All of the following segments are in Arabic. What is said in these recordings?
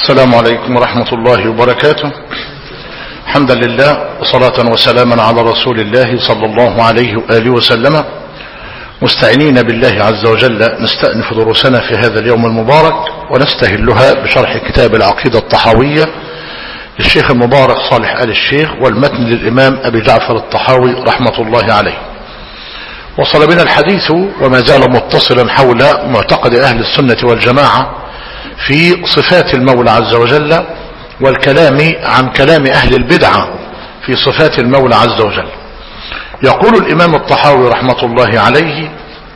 السلام عليكم ورحمة الله وبركاته. حمدا لله وصلاة وسلاما على رسول الله صلى الله عليه وآله وسلم، مستعينين بالله عز وجل نستأنف دروسنا في هذا اليوم المبارك ونستهلها بشرح كتاب العقيدة الطحاوية للشيخ المبارك صالح آل الشيخ، والمتن للإمام أبي جعفر الطحاوي رحمة الله عليه. وصل بنا الحديث وما زال متصلا حول معتقد أهل السنة والجماعة في صفات المولى عز وجل، والكلام عن كلام أهل البدعة في صفات المولى عز وجل. يقول الإمام الطحاوي رحمة الله عليه: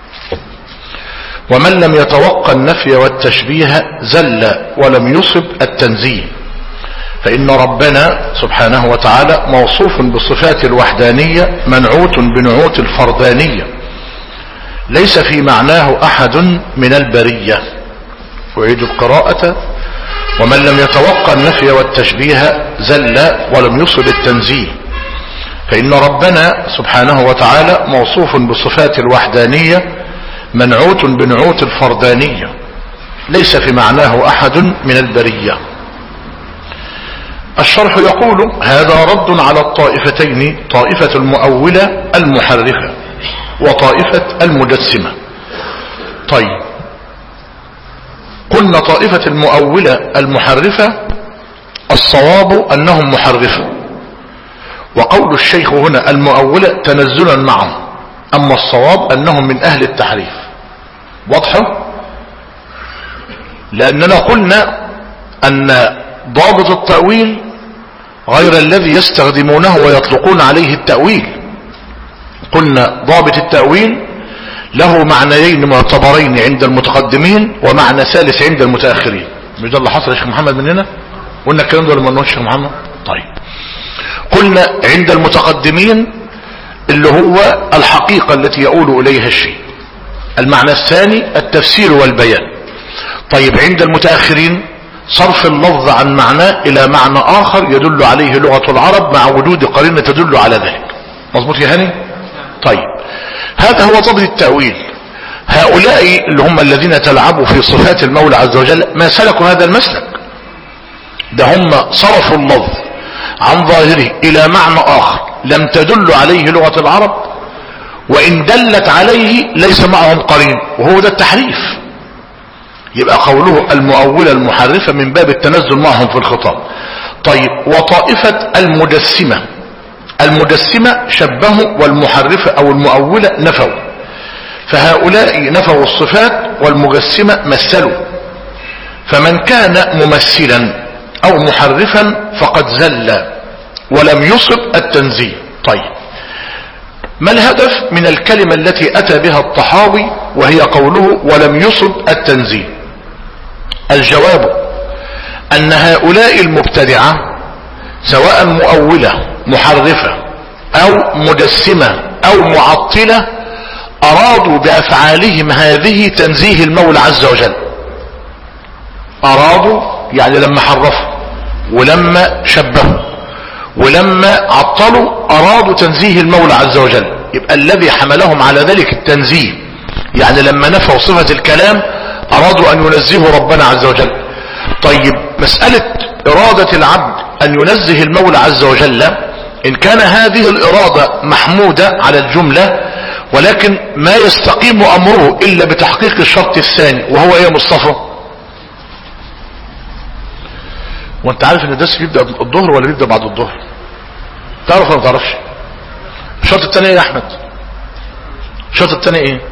ومن لم يتوقع النفي والتشبيه زل ولم يصب التنزيه، فإن ربنا سبحانه وتعالى موصوف بصفات الوحدانية منعوت بنعوت الفردانية، ليس في معناه أحد من البرية. أعيد القراءة: ومن لم يتوقع النفي والتشبيه زل ولم يصب التنزيه، فإن ربنا سبحانه وتعالى موصوف بصفات الوحدانية منعوت بنعوت الفردانية، ليس في معناه أحد من البرية. الشرح يقول: هذا رد على الطائفتين، طائفة المؤولة المحرفة وطائفة المجسمة. طيب، قلنا طائفة المؤولة المحرفة الصواب أنهم محرفة، وقول الشيخ هنا المؤولة تنزلا معهم، أما الصواب أنهم من أهل التحريف. واضح؟ لأننا قلنا أن ضابط التأويل غير الذي يستخدمونه ويطلقون عليه التأويل. قلنا ضابط التأويل له معنيين معتبرين عند المتقدمين ومعنى ثالث عند المتأخرين. مش ده اللي حصل يا شيخ محمد مننا؟ قلنا الكلام ده ولا ما قلناش يا شيخ محمد؟ طيب، قلنا عند المتقدمين اللي هو الحقيقة التي يؤول إليها الشيء، المعنى الثاني التفسير والبيان. طيب، عند المتأخرين صرف اللفظ عن معناه إلى معنى آخر يدل عليه لغة العرب مع وجود قرينة تدل على ذلك. مظبوط يا هاني؟ طيب، هذا هو ضابط التأويل. هؤلاء اللي هم الذين تلعبوا في صفات المولى عز وجل ما سلكوا هذا المسلك، ده هم صرفوا اللفظ عن ظاهره إلى معنى آخر لم تدل عليه لغة العرب، وإن دلت عليه ليس معهم قرين، وهو ده التحريف. يبقى قوله المؤولة المحرفة من باب التنزل معهم في الخطاب. طيب، وطائفة المجسمة، المجسمة شبهوا والمحرفة أو المؤولة نفوا، فهؤلاء نفوا الصفات والمجسمة مثلوا، فمن كان ممثلا أو محرفا فقد زل ولم يصب التنزيه. طيب، ما الهدف من الكلمة التي أتى بها الطحاوي وهي قوله ولم يصب التنزيه؟ الجواب أن هؤلاء المبتدعة سواء مؤولة محرفة أو مجسمة أو معطلة أرادوا بأفعالهم هذه تنزيه المولى عز وجل. أرادوا يعني لما حرفوا ولما شبهوا ولما عطلوا أرادوا تنزيه المولى عز وجل. يبقى الذي حملهم على ذلك التنزيه، يعني لما نفوا صفة الكلام أرادوا أن ينزهوا ربنا عز وجل. طيب، مسألة إرادة العبد أن ينزه المولى عز وجل، إن كان هذه الإرادة محمودة على الجملة، ولكن ما يستقيم أمره إلا بتحقيق الشرط الثاني، وهو إيه يا مصطفى؟ وانت عارف ان الدرس بيبدأ الظهر ولا بيبدأ بعد الظهر؟ تعرف ولا ما تعرفش؟ الشرط الثاني ايه يا احمد؟ الشرط الثاني ايه؟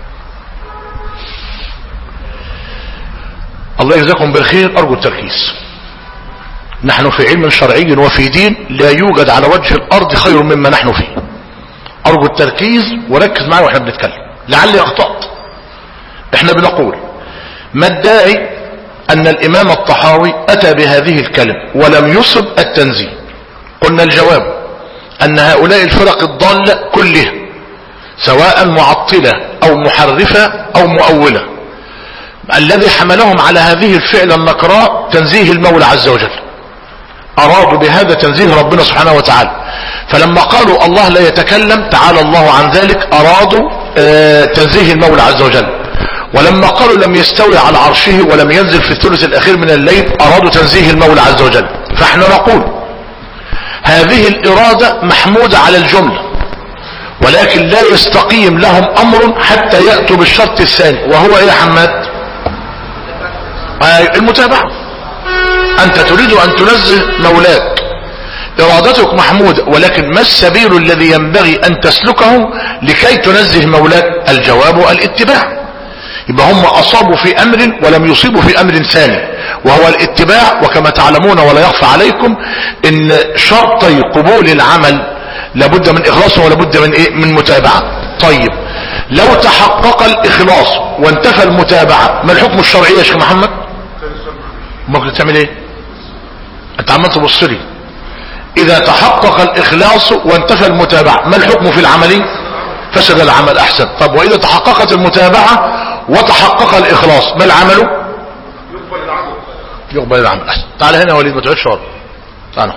الله يجزاكم بالخير، ارجو التركيز. نحن في علم شرعي وفي دين لا يوجد على وجه الارض خير مما نحن فيه. ارجو التركيز وركز معي واحنا بنتكلم لعلي اخطأت. احنا بنقول ما الداعي أن الإمام الطحاوي أتى بهذه الكلمة ولم يصب التنزيه؟ قلنا الجواب أن هؤلاء الفرق الضالة كلها سواء معطلة أو محرفة أو مؤولة، الذي حملهم على هذه الفعل النكراء تنزيه المولى عز وجل، أرادوا بهذا تنزيه ربنا سبحانه وتعالى. فلما قالوا الله لا يتكلم تعالى الله عن ذلك أرادوا تنزيه المولى عز وجل، ولما قالوا لم يستولي على عرشه ولم ينزل في الثلث الأخير من الليل أرادوا تنزيه المولى عز وجل. فاحنا نقول هذه الإرادة محمودة على الجملة، ولكن لا يستقيم لهم أمر حتى يأتوا بالشرط الثاني، وهو إيه يا حماد؟ المتابعة. أنت تريد أن تنزه مولاك، إرادتك محمودة، ولكن ما السبيل الذي ينبغي أن تسلكه لكي تنزه مولاك؟ الجواب الاتباع. يبقى هم أصابوا في أمر ولم يصيبوا في أمر ثاني، وهو الاتباع. وكما تعلمون ولا يخفى عليكم إن شرطي قبول العمل لابد من إخلاص ولابد من إيه؟ من متابعة. طيب لو تحقق الإخلاص وانتفى المتابعة، ما الحكم الشرعي يا شيخ محمد؟ ممكن تعمل إيه؟ أنت عمال تبص لي. إذا تحقق الإخلاص وانتفى المتابعة، ما الحكم في العمل؟ فسد العمل. أحسن. طب وإذا تحققت المتابعة وتحقق الإخلاص، ما العمل؟ يقبل العمل. أحسن. تعال هنا يا وليد، ما تقعدش ورا. تعال.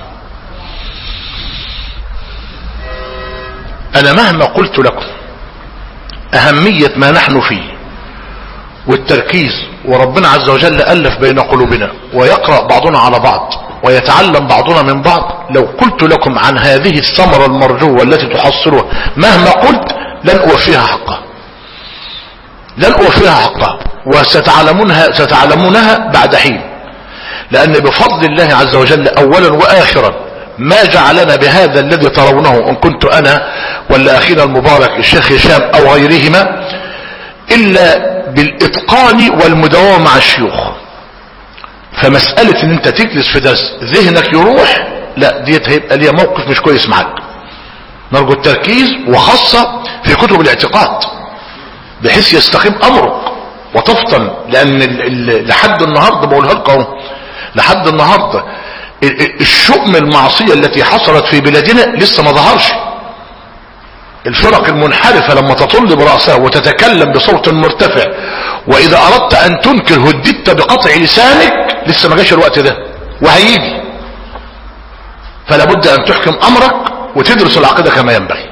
أنا مهما قلت لكم أهمية ما نحن فيه والتركيز، وربنا عز وجل ألف بين قلوبنا ويقرأ بعضنا على بعض ويتعلم بعضنا من بعض، لو قلت لكم عن هذه الثمرة المرجوة التي تحصلها مهما قلت لن أوفيها حقها، لن أوفيها حقها، وستعلمونها بعد حين. لأن بفضل الله عز وجل أولا وآخرا ما جعلنا بهذا الذي ترونه، إن كنت أنا ولا أخينا المبارك الشيخ هشام أو غيرهما، إلا بالإتقان والمداومة مع الشيوخ. فمسألة ان انت تجلس في درس ذهنك يروح، لا، ديت هيبقى ليها موقف مش كويس معاك. نرجو التركيز، وخاصة في كتب الاعتقاد، بحيث يستقيم امرك وتفطن. لان لحد النهاردة بقولها لكم، لحد النهاردة الشؤم المعصية التي حصلت في بلادنا لسه ما ظهرش. الفرق المنحرفة لما تطل برأسها وتتكلم بصوت مرتفع، وإذا أردت أن تنكر هددت بقطع لسانك، لسه ما جاش الوقت ده وهيجي. فلا بد أن تحكم أمرك وتدرس العقيدة كما ينبغي.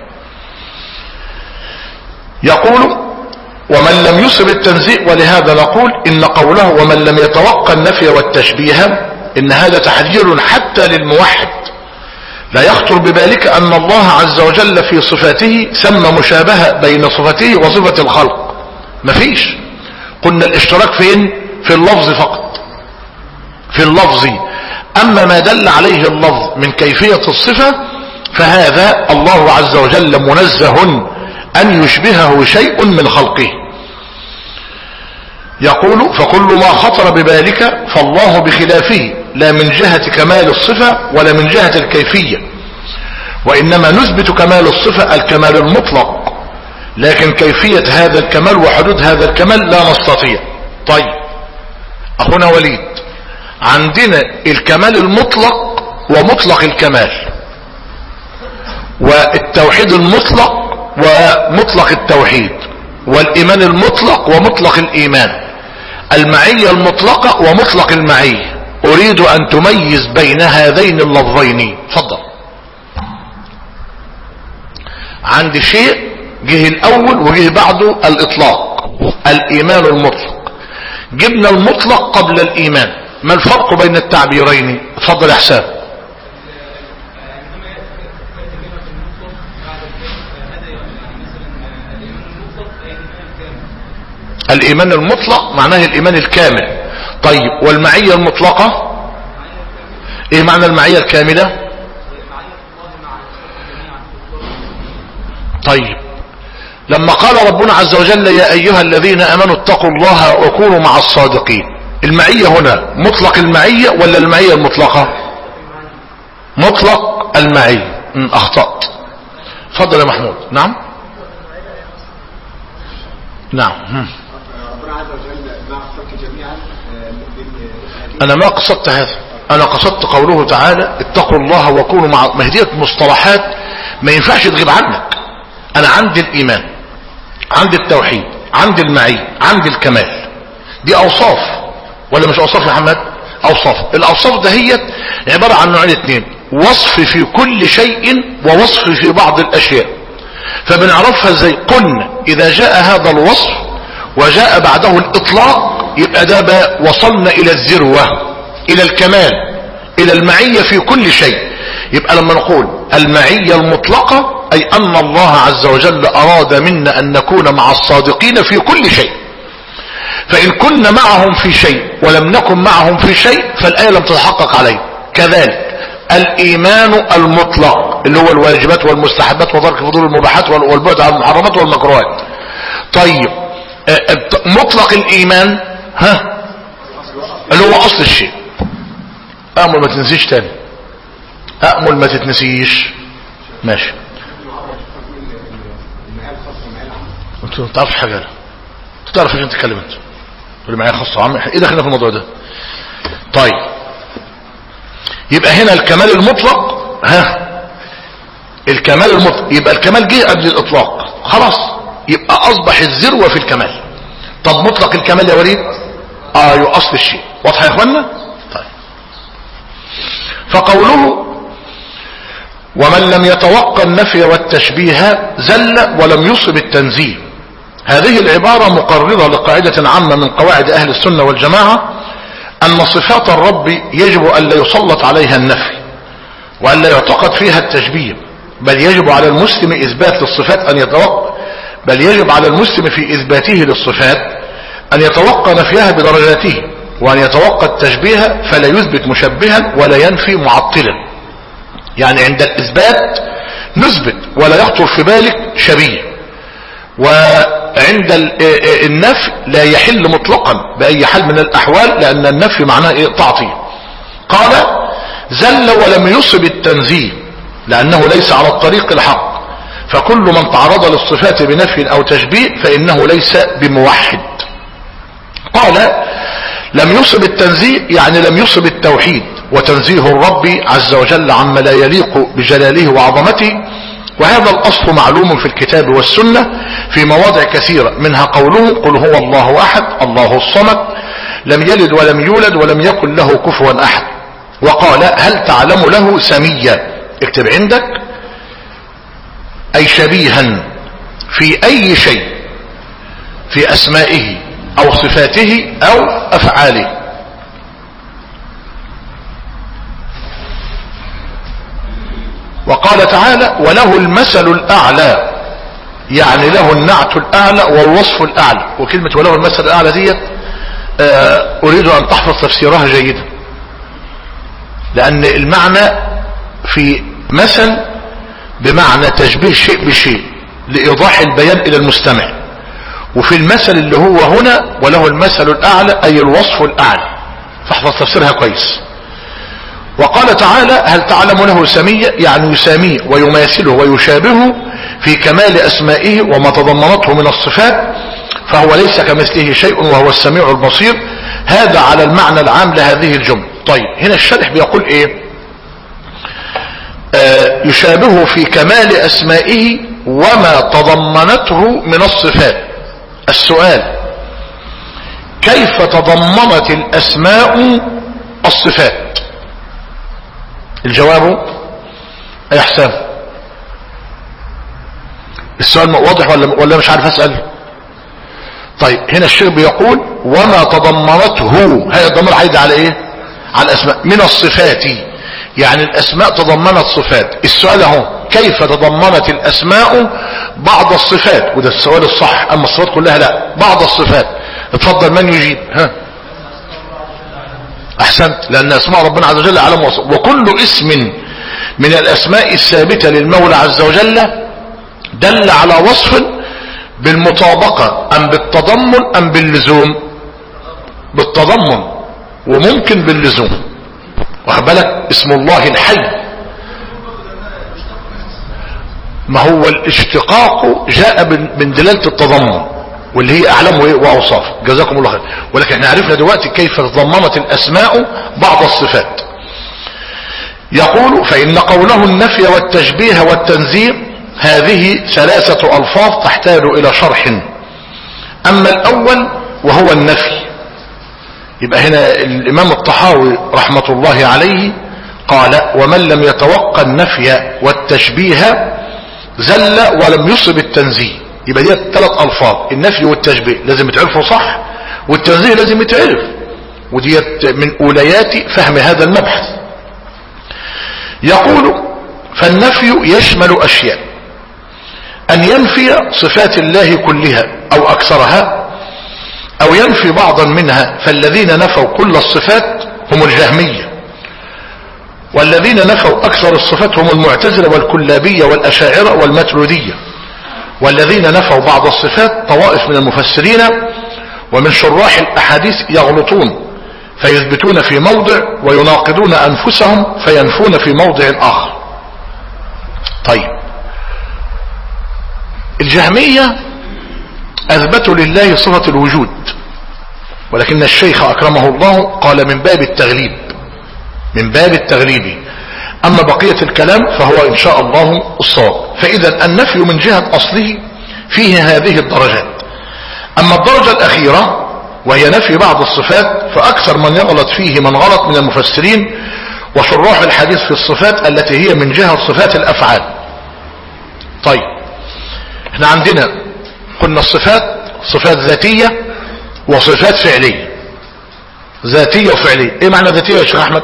يقول ومن لم يصب التنزيه، ولهذا نقول إن قوله ومن لم يتوقع النفي والتشبيه إن هذا تحذير حتى للموحد. لا يخطر ببالك أن الله عز وجل في صفاته سمى مشابهة بين صفته وصفة الخلق، مفيش. قلنا الاشتراك فين؟ في اللفظ فقط، في اللفظ. أما ما دل عليه اللفظ من كيفية الصفة فهذا الله عز وجل منزه أن يشبهه شيء من خلقه. يقول فكل ما خطر ببالك فالله بخلافه، لا من جهة كمال الصفة ولا من جهة الكيفية، وإنما نثبت كمال الصفة الكمال المطلق، لكن كيفية هذا الكمال وحدود هذا الكمال لا نستطيع. طيب أخونا وليد، عندنا الكمال المطلق ومطلق الكمال، والتوحيد المطلق ومطلق التوحيد، والإيمان المطلق ومطلق الإيمان، المعية المطلقة ومطلق المعية. أريد أن تميز بين هذين اللفظين. تفضل. عندي شيء جه الأول وجه بعده الإطلاق، الإيمان المطلق. جبنا المطلق قبل الإيمان، ما الفرق بين التعبيرين؟ تفضل يا حسام. الإيمان المطلق معناه الإيمان الكامل. طيب والمعية المطلقة ايه معنى المعية الكاملة؟ طيب لما قال ربنا عز وجل يا أيها الذين آمنوا اتقوا الله وكونوا مع الصادقين، المعية هنا مطلق المعية ولا المعية المطلقة؟ مطلق المعية. أخطأت. تفضل يا محمود. نعم نعم. أنا ما قصدت هذا، أنا قصدت قوله تعالى اتقوا الله وكونوا مع. ما هي دي مصطلحات ما ينفعش تغيب عنك. أنا عندي الإيمان، عندي التوحيد، عندي المعية، عندي الكمال. دي أوصاف ولا مش أوصاف يا محمد؟ أوصاف. الأوصاف دهيت عبارة عن نوعين اتنين، وصف في كل شيء ووصف في بعض الأشياء. فبنعرفها ازاي؟ قلنا إذا جاء هذا الوصف وجاء بعده الإطلاق، يبقى ده بقى وصلنا إلى الذروة، إلى الكمال، إلى المعية في كل شيء. يبقى لما نقول المعية المطلقة أي أن الله عز وجل أراد منا أن نكون مع الصادقين في كل شيء. فإن كنا معهم في شيء ولم نكن معهم في شيء فالآية لم تتحقق عليه. كذلك الإيمان المطلق اللي هو الواجبات والمستحبات وترك فضول المباحات والبعد عن المحرمات والمكروهات. طيب مطلق الإيمان اللي هو أصل الشيء. أأمل ما تنسيش تاني، أأمل ما تتنسيش. ماشي. انت ما تعرفش حاجة، انت تعرف عشان تتكلم انت اللي معايا خاصة عم ايه دخلنا في الموضوع ده. طيب يبقى هنا الكمال المطلق، الكمال المطلق يبقى الكمال جه قبل الإطلاق خلاص، يبقى أصبح الذروة في الكمال. طب مطلق الكمال يا وليد يؤصل الشيء. واضح يا اخوانا؟ طيب فقوله ومن لم يتوقع النفي والتشبيه زل ولم يصب التنزيه، هذه العبارة مقررة لقاعدة عامة من قواعد أهل السنة والجماعة، أن صفات الرب يجب أن لا يسلط عليها النفي وأن لا يعتقد فيها التشبيه، بل يجب على المسلم إثبات للصفات أن يتوقع، بل يجب على المسلم في إثباته للصفات أن يتوقع نفيها بدرجاته، وأن يتوقع التشبيه فلا يثبت مشبها ولا ينفي معطلا. يعني عند الإثبات نثبت ولا يخطر في بالك شبيه، وعند النفي لا يحل مطلقا بأي حال من الأحوال، لأن النفي معناه تعطيل. قال زل ولم يصب التنزيه لأنه ليس على الطريق الحق، فكل من تعرض للصفات بنفي أو تشبيه فإنه ليس بموحد. قال لم يصب التنزيه يعني لم يصب التوحيد وتنزيه الرب عز وجل عما لا يليق بجلاله وعظمته، وهذا الأصل معلوم في الكتاب والسنة في مواضع كثيرة، منها قوله قل هو الله أحد الله الصمد لم يلد ولم يولد ولم يكن له كفوا أحد. وقال هل تعلم له سميا، اكتب عندك، أي شبيها في أي شيء في أسمائه أو صفاته أو أفعاله. وقال تعالى وله المثل الأعلى، يعني له النعت الأعلى والوصف الأعلى. وكلمة وله المثل الأعلى ديت أريد أن تحفظ تفسيرها جيدا، لأن المعنى في مثل بمعنى تشبيه شيء بشيء لإيضاح البيان إلى المستمع، وفي المثل اللي هو هنا وله المثل الأعلى أي الوصف الأعلى، فاحفظ تفسيرها كويس. وقال تعالى هل تعلم له سميا، يعني يساميه ويماثله ويشابهه في كمال أسمائه وما تضمنته من الصفات، فهو ليس كمثله شيء وهو السميع البصير. هذا على المعنى العام لهذه الجملة. طيب هنا الشرح بيقول ايه؟ يشابهه في كمال أسمائه وما تضمنته من الصفات. السؤال كيف تضمنت الأسماء الصفات؟ الجواب يا حسام السؤال واضح ولا مش عارف أسأل؟ طيب هنا الشيخ بيقول وما تضمنته، هذا الضمير عايد على ايه؟ على الأسماء من الصفات، يعني الأسماء تضمنت صفات. السؤال اهو كيف تضمنت الأسماء بعض الصفات، وده السؤال الصح، أما الصفات كلها لا، بعض الصفات. اتفضل من يجيب؟ أحسنت، لأن أسماء ربنا عز وجل أعلم وصف، وكل اسم من الأسماء الثابتة للمولى عز وجل دل على وصف بالمطابقة أم بالتضمن أم باللزوم؟ بالتضمن، وممكن باللزوم. واخد بالك؟ اسم الله الحي، ما هو الاشتقاق جاء من دلالة التضمن واللي هي أعلام وأوصاف، جزاكم الله خير. ولكن احنا عرفنا دلوقتي كيف تضمنت الأسماء بعض الصفات. يقول فإن قوله النفي والتشبيه والتنزيه هذه ثلاثة ألفاظ تحتاج إلى شرح. أما الأول وهو النفي، يبقى هنا الإمام الطحاوي رحمة الله عليه قال ومن لم يتوقع النفي والتشبيه زل ولم يصب التنزيه. يبقى دي 3 الفاظ، النفي والتشبيه لازم يتعرفوا صح، والتنزيه لازم يتعرف، ودي من اوليات فهم هذا المبحث. يقول فالنفي يشمل اشياء: ان ينفي صفات الله كلها او اكثرها، او ينفي بعضا منها، فالذين نفوا كل الصفات هم الجهمية، والذين نفوا اكثر الصفات هم المعتزلة والكلابية والاشاعرة والماتريدية، والذين نفوا بعض الصفات طوائف من المفسرين ومن شراح الاحاديث يغلطون فيثبتون في موضع ويناقضون انفسهم فينفون في موضع اخر. طيب، الجهمية اثبتوا لله صفة الوجود، ولكن الشيخ اكرمه الله قال من باب التغليب، من باب التغليب، اما بقية الكلام فهو ان شاء الله الصواب. فاذا النفي من جهة اصله فيه هذه الدرجات. اما الدرجة الاخيرة وهي نفي بعض الصفات فاكثر من يغلط فيه من غلط من المفسرين وشراح الحديث في الصفات التي هي من جهة صفات الافعال. طيب، احنا عندنا قلنا الصفات صفات ذاتية وصفات فعلية. ذاتية وفعلية، ايه معنى ذاتية يا شيخ احمد؟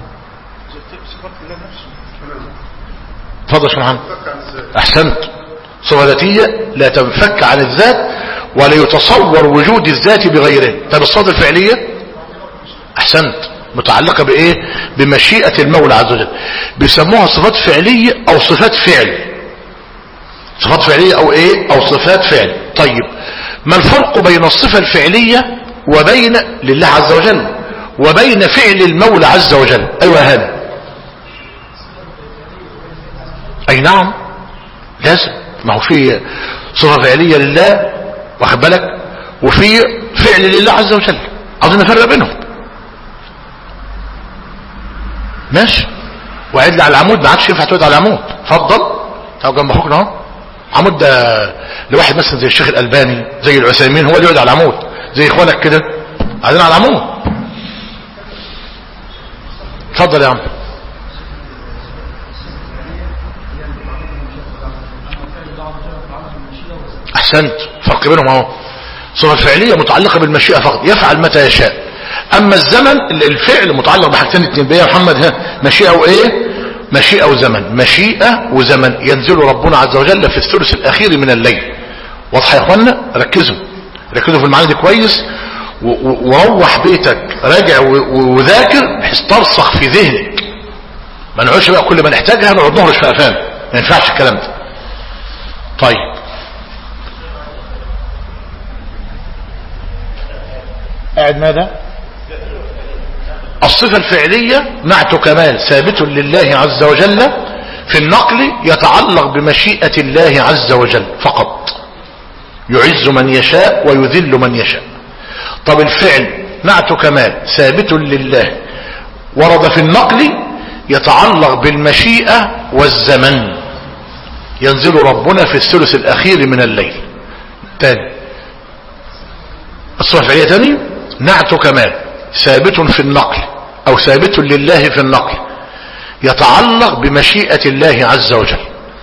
تفضل يا شيخ محمد. احسنت. صفة ذاتية لا تنفك عن الذات ولا يتصور وجود الذات بغيره. طب الصفات الفعلية؟ احسنت، متعلقة بايه؟ بمشيئة المولى عز وجل، بيسموها صفات فعلية او صفات فعل. صفات فعلية او ايه؟ او صفات فعل. طيب، ما الفرق بين الصفة الفعلية وبين لله عز وجل وبين فعل المولى عز وجل؟ ايوه هذا. اي نعم، لازم. ما هو في صفة فعلية لله واخد بالك، وفي فعل لله عز وجل، عاوزين نفرق بينهم. ماشي. وعد لي على العمود، ما عادش ينفع تقعد على العمود. اتفضل تعال جنب اخوك اهو. عمود ده لواحد مثلا زي الشيخ الألباني زي العثيمين هو اللي يقعد على العمود، زي اخوانك كده قاعدين على العمود. اتفضل يا عم. احسنت، فرق بينهم اهو. الصفة الفعلية متعلقة بالمشيئة فقط، يفعل متى يشاء. اما الزمن الفعل متعلق بحاجتين اتنين بيه يا محمد، ها، مشيئة وايه؟ مشيئة وزمن. مشيئة وزمن. ينزل ربنا عز وجل في الثلث الاخير من الليل. واضح يا اخوانا؟ ركزوا في المعاني دي كويس، وروح بيتك راجع وذاكر بحيث ترسخ في ذهنك. ما نقعدش بقى كل ما نحتاجها نقعد نهرش في قفانا، ما ينفعش الكلام ده. طيب، قاعد ماذا؟ الصفة الفعلية نعت كمال ثابت لله عز وجل في النقل، يتعلق بمشيئة الله عز وجل فقط، يعز من يشاء ويذل من يشاء. طب الفعل نعت كمال ثابت لله ورد في النقل، يتعلق بالمشيئة والزمن، ينزل ربنا في الثلث الأخير من الليل. تاني، الصفة الفعلية تاني، نعت كمال ثابت في النقل او ثابت لله في النقل، يتعلق بمشيئة الله عز وجل.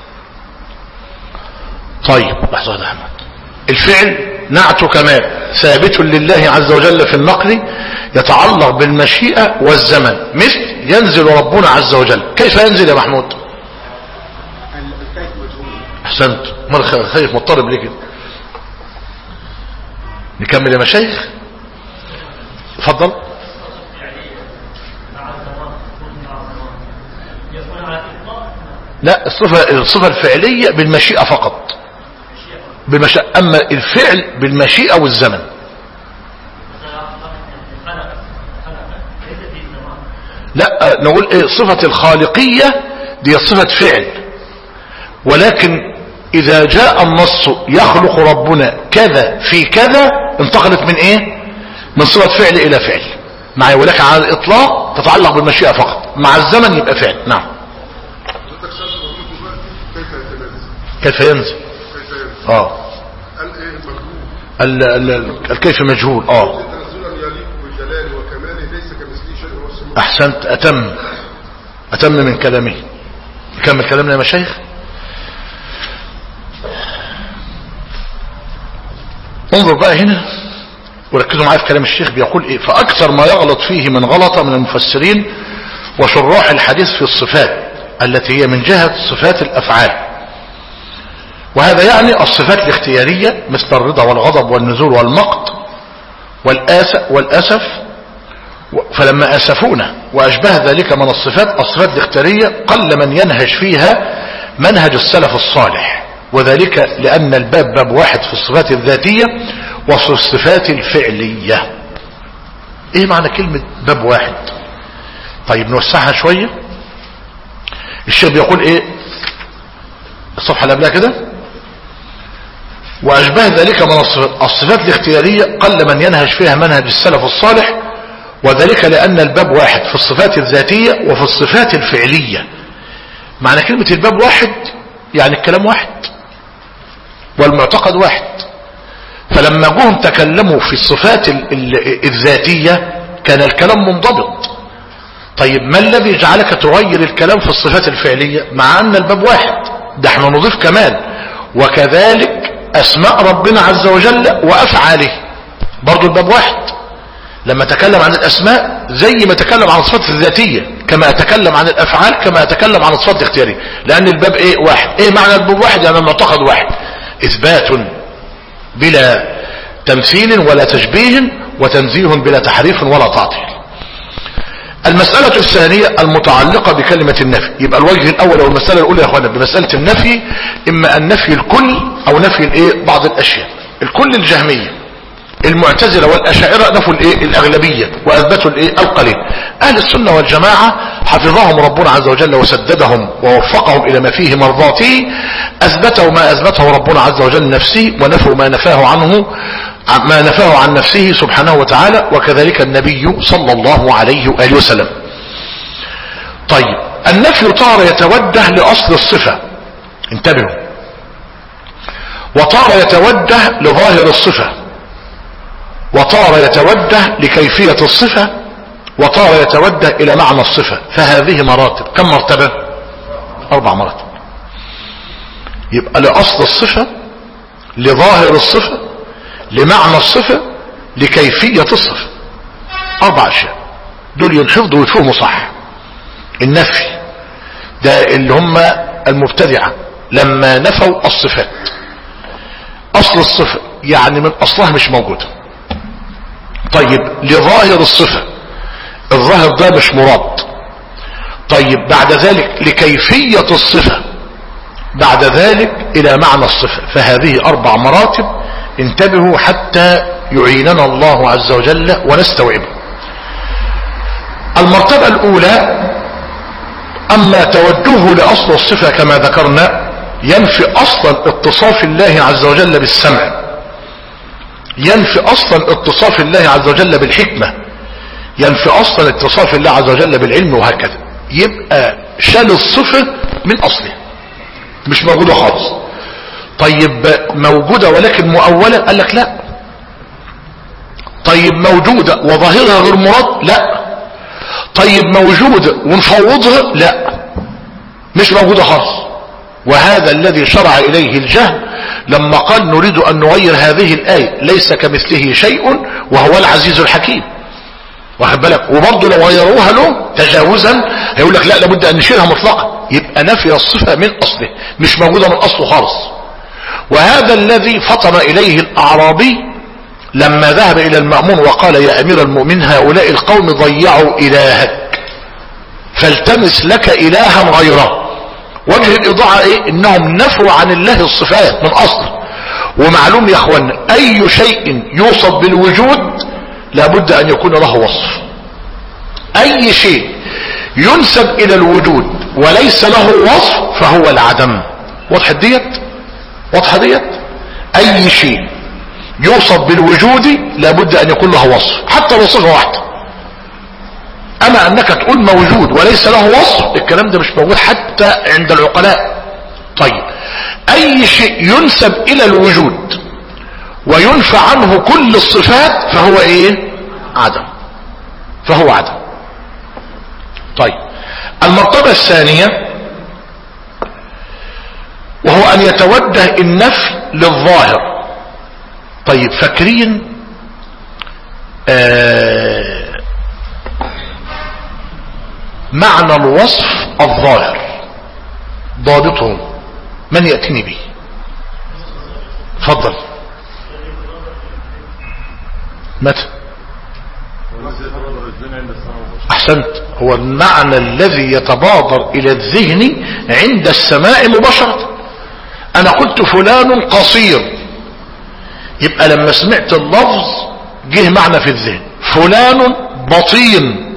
طيب لحظة يا احمد. الفعل نعت كمال ثابت لله عز وجل في النقل، يتعلق بالمشيئة والزمن، مثل ينزل ربنا عز وجل. كيف ينزل يا محمود؟ احسنت. ما خايف مضطرب ليه كده؟ نكمل يا مشايخ. اتفضل. لا، الصفة الفعلية بالمشيئة فقط، بالمشيئة. اما الفعل بالمشيئة والزمن. لا، نقول ايه؟ صفة الخالقية دي صفة فعل، ولكن اذا جاء النص يخلق ربنا كذا في كذا انتقلت من ايه؟ من صفة فعل الى فعل معي، ولكن على الاطلاق تتعلق بالمشيئة فقط، مع الزمن يبقى فعل. نعم. كيف ينزل؟ الكيف مجهول. احسنت، اتم من كلامه. نكمل كلامنا يا مشايخ. انظر بقى هنا وركزوا معايا في كلام الشيخ بيقول ايه. فاكثر ما يغلط فيه من غلطة من المفسرين وشراح الحديث في الصفات التي هي من جهة صفات الافعال، وهذا يعني الصفات الاختيارية مثل الرضا والغضب والنزول والمقت والاسف، فلما اسفونا واشبه ذلك من الصفات الاختيارية قل من ينهج فيها منهج السلف الصالح، وذلك لان الباب باب واحد في الصفات الذاتية وفي الصفات الفعلية. ايه معنى كلمة باب واحد؟ طيب نوسعها شوية. الشيخ بيقول ايه الصفحة اللي قبلها كده، واشبه ذلك من الصفات الاختيارية قل من ينهج فيها منهج السلف الصالح، وذلك لان الباب واحد في الصفات الذاتية وفي الصفات الفعلية. معنى كلمة الباب واحد يعني الكلام واحد والمعتقد واحد. فلما جهم تكلموا في الصفات الذاتية كان الكلام منضبط. طيب ما الذي جعلك تغير الكلام في الصفات الفعلية مع ان الباب واحد؟ ده احنا نضيف كمان وكذلك اسماء ربنا عز وجل وافعاله برضو الباب واحد. لما تكلم عن الاسماء زي ما تكلم عن الصفات الذاتية كما اتكلم عن الافعال كما اتكلم عن الصفات الاختيارية، لان الباب ايه واحد. ايه معنى الباب واحد؟ يعني المعتقد واحد، اثبات بلا تمثيل ولا تشبيه وتنزيه بلا تحريف ولا تعطيل. المسألة الثانية المتعلقة بكلمة النفي. يبقى الوجه الاول او المسألة الاولى يا اخوانا بمسألة النفي اما النفي الكل او نفي الايه بعض الاشياء. الكل الجهمية، المعتزلة والاشاعرة نفوا الايه الاغلبية واثبتوا الايه القليل. اهل السنة والجماعة حفظهم ربنا عز وجل وسددهم ووفقهم الى ما فيه مرضاته، اثبتوا ما اثبته ربنا عز وجل نفسه ونفوا ما نفاه عن نفسه سبحانه وتعالى، وكذلك النبي صلى الله عليه وآله وسلم. طيب النفي طار يتوجه لأصل الصفة، انتبهوا، وطار يتوجه لظاهر الصفة، وطار يتوجه لكيفية الصفة، وطار يتوجه إلى معنى الصفة. فهذه مراتب. كم مرتبة؟ 4 مراتب. يبقى لأصل الصفة، لظاهر الصفة، لمعنى الصفة، لكيفية الصفة. 4 أشياء دول ينحفظوا ويفهموا صح. النفي ده اللي هم المبتدعة لما نفوا الصفات، أصل الصفة يعني من أصلها مش موجودة. طيب لظاهر الصفة، الظاهر ده مش مراد. طيب بعد ذلك لكيفية الصفة، بعد ذلك إلى معنى الصفة. فهذه 4 مراتب، انتبهوا حتى يعيننا الله عز وجل ونستوعبه. المرتبة الأولى أما توجهه لأصل الصفة كما ذكرنا ينفي أصلا اتصاف الله عز وجل بالسمع، ينفي أصلا اتصاف الله عز وجل بالحكمة، ينفي أصلا اتصاف الله عز وجل بالعلم، وهكذا. يبقى شال الصفة من أصلها، مش موجودة خالص. طيب موجودة ولكن مؤولة؟ قال لك لا. طيب موجودة وظاهرها غير مراد؟ لا. طيب موجودة ونفوضها؟ لا، مش موجودة خالص. وهذا الذي شرع إليه الجهل لما قال نريد أن نغير هذه الآية ليس كمثله شيء وهو العزيز الحكيم، واخد بالك؟ وبرضه لو غيروها له تجاوزا هيقول لك لا لابد أن نشيلها مطلقا. يبقى نفي الصفة من أصله، مش موجودة من أصله خالص. وهذا الذي فطن إليه الأعرابي لما ذهب إلى المأمون وقال يا أمير المؤمنين هؤلاء القوم ضيعوا إلهك فالتمس لك إلها غيره. وجه الإضاعة إيه؟ إنهم نفوا عن الله الصفات من أصل. ومعلوم يا أخوان أي شيء يوصف بالوجود لابد أن يكون له وصف. أي شيء ينسب إلى الوجود وليس له وصف فهو العدم. واضح ديت؟ واضحة ديت؟ أي شيء يوصف بالوجود لابد أن يكون له وصف حتى لو صفة واحدة. أما أنك تقول موجود وليس له وصف، الكلام ده مش موجود حتى عند العقلاء. طيب أي شيء ينسب إلى الوجود وينفى عنه كل الصفات فهو إيه؟ عدم. فهو عدم. طيب المرتبة الثانية وهو أن يتوجه النفي للظاهر طيب فاكرين معنى الوصف الظاهر ضابطه من يأتيني به؟ تفضل. متى؟ احسنت. هو المعنى الذي يتبادر الى الذهن عند السماع مباشرة. انا قلت فلان قصير، يبقى لما سمعت اللفظ جه معنى في الذهن. فلان بطين،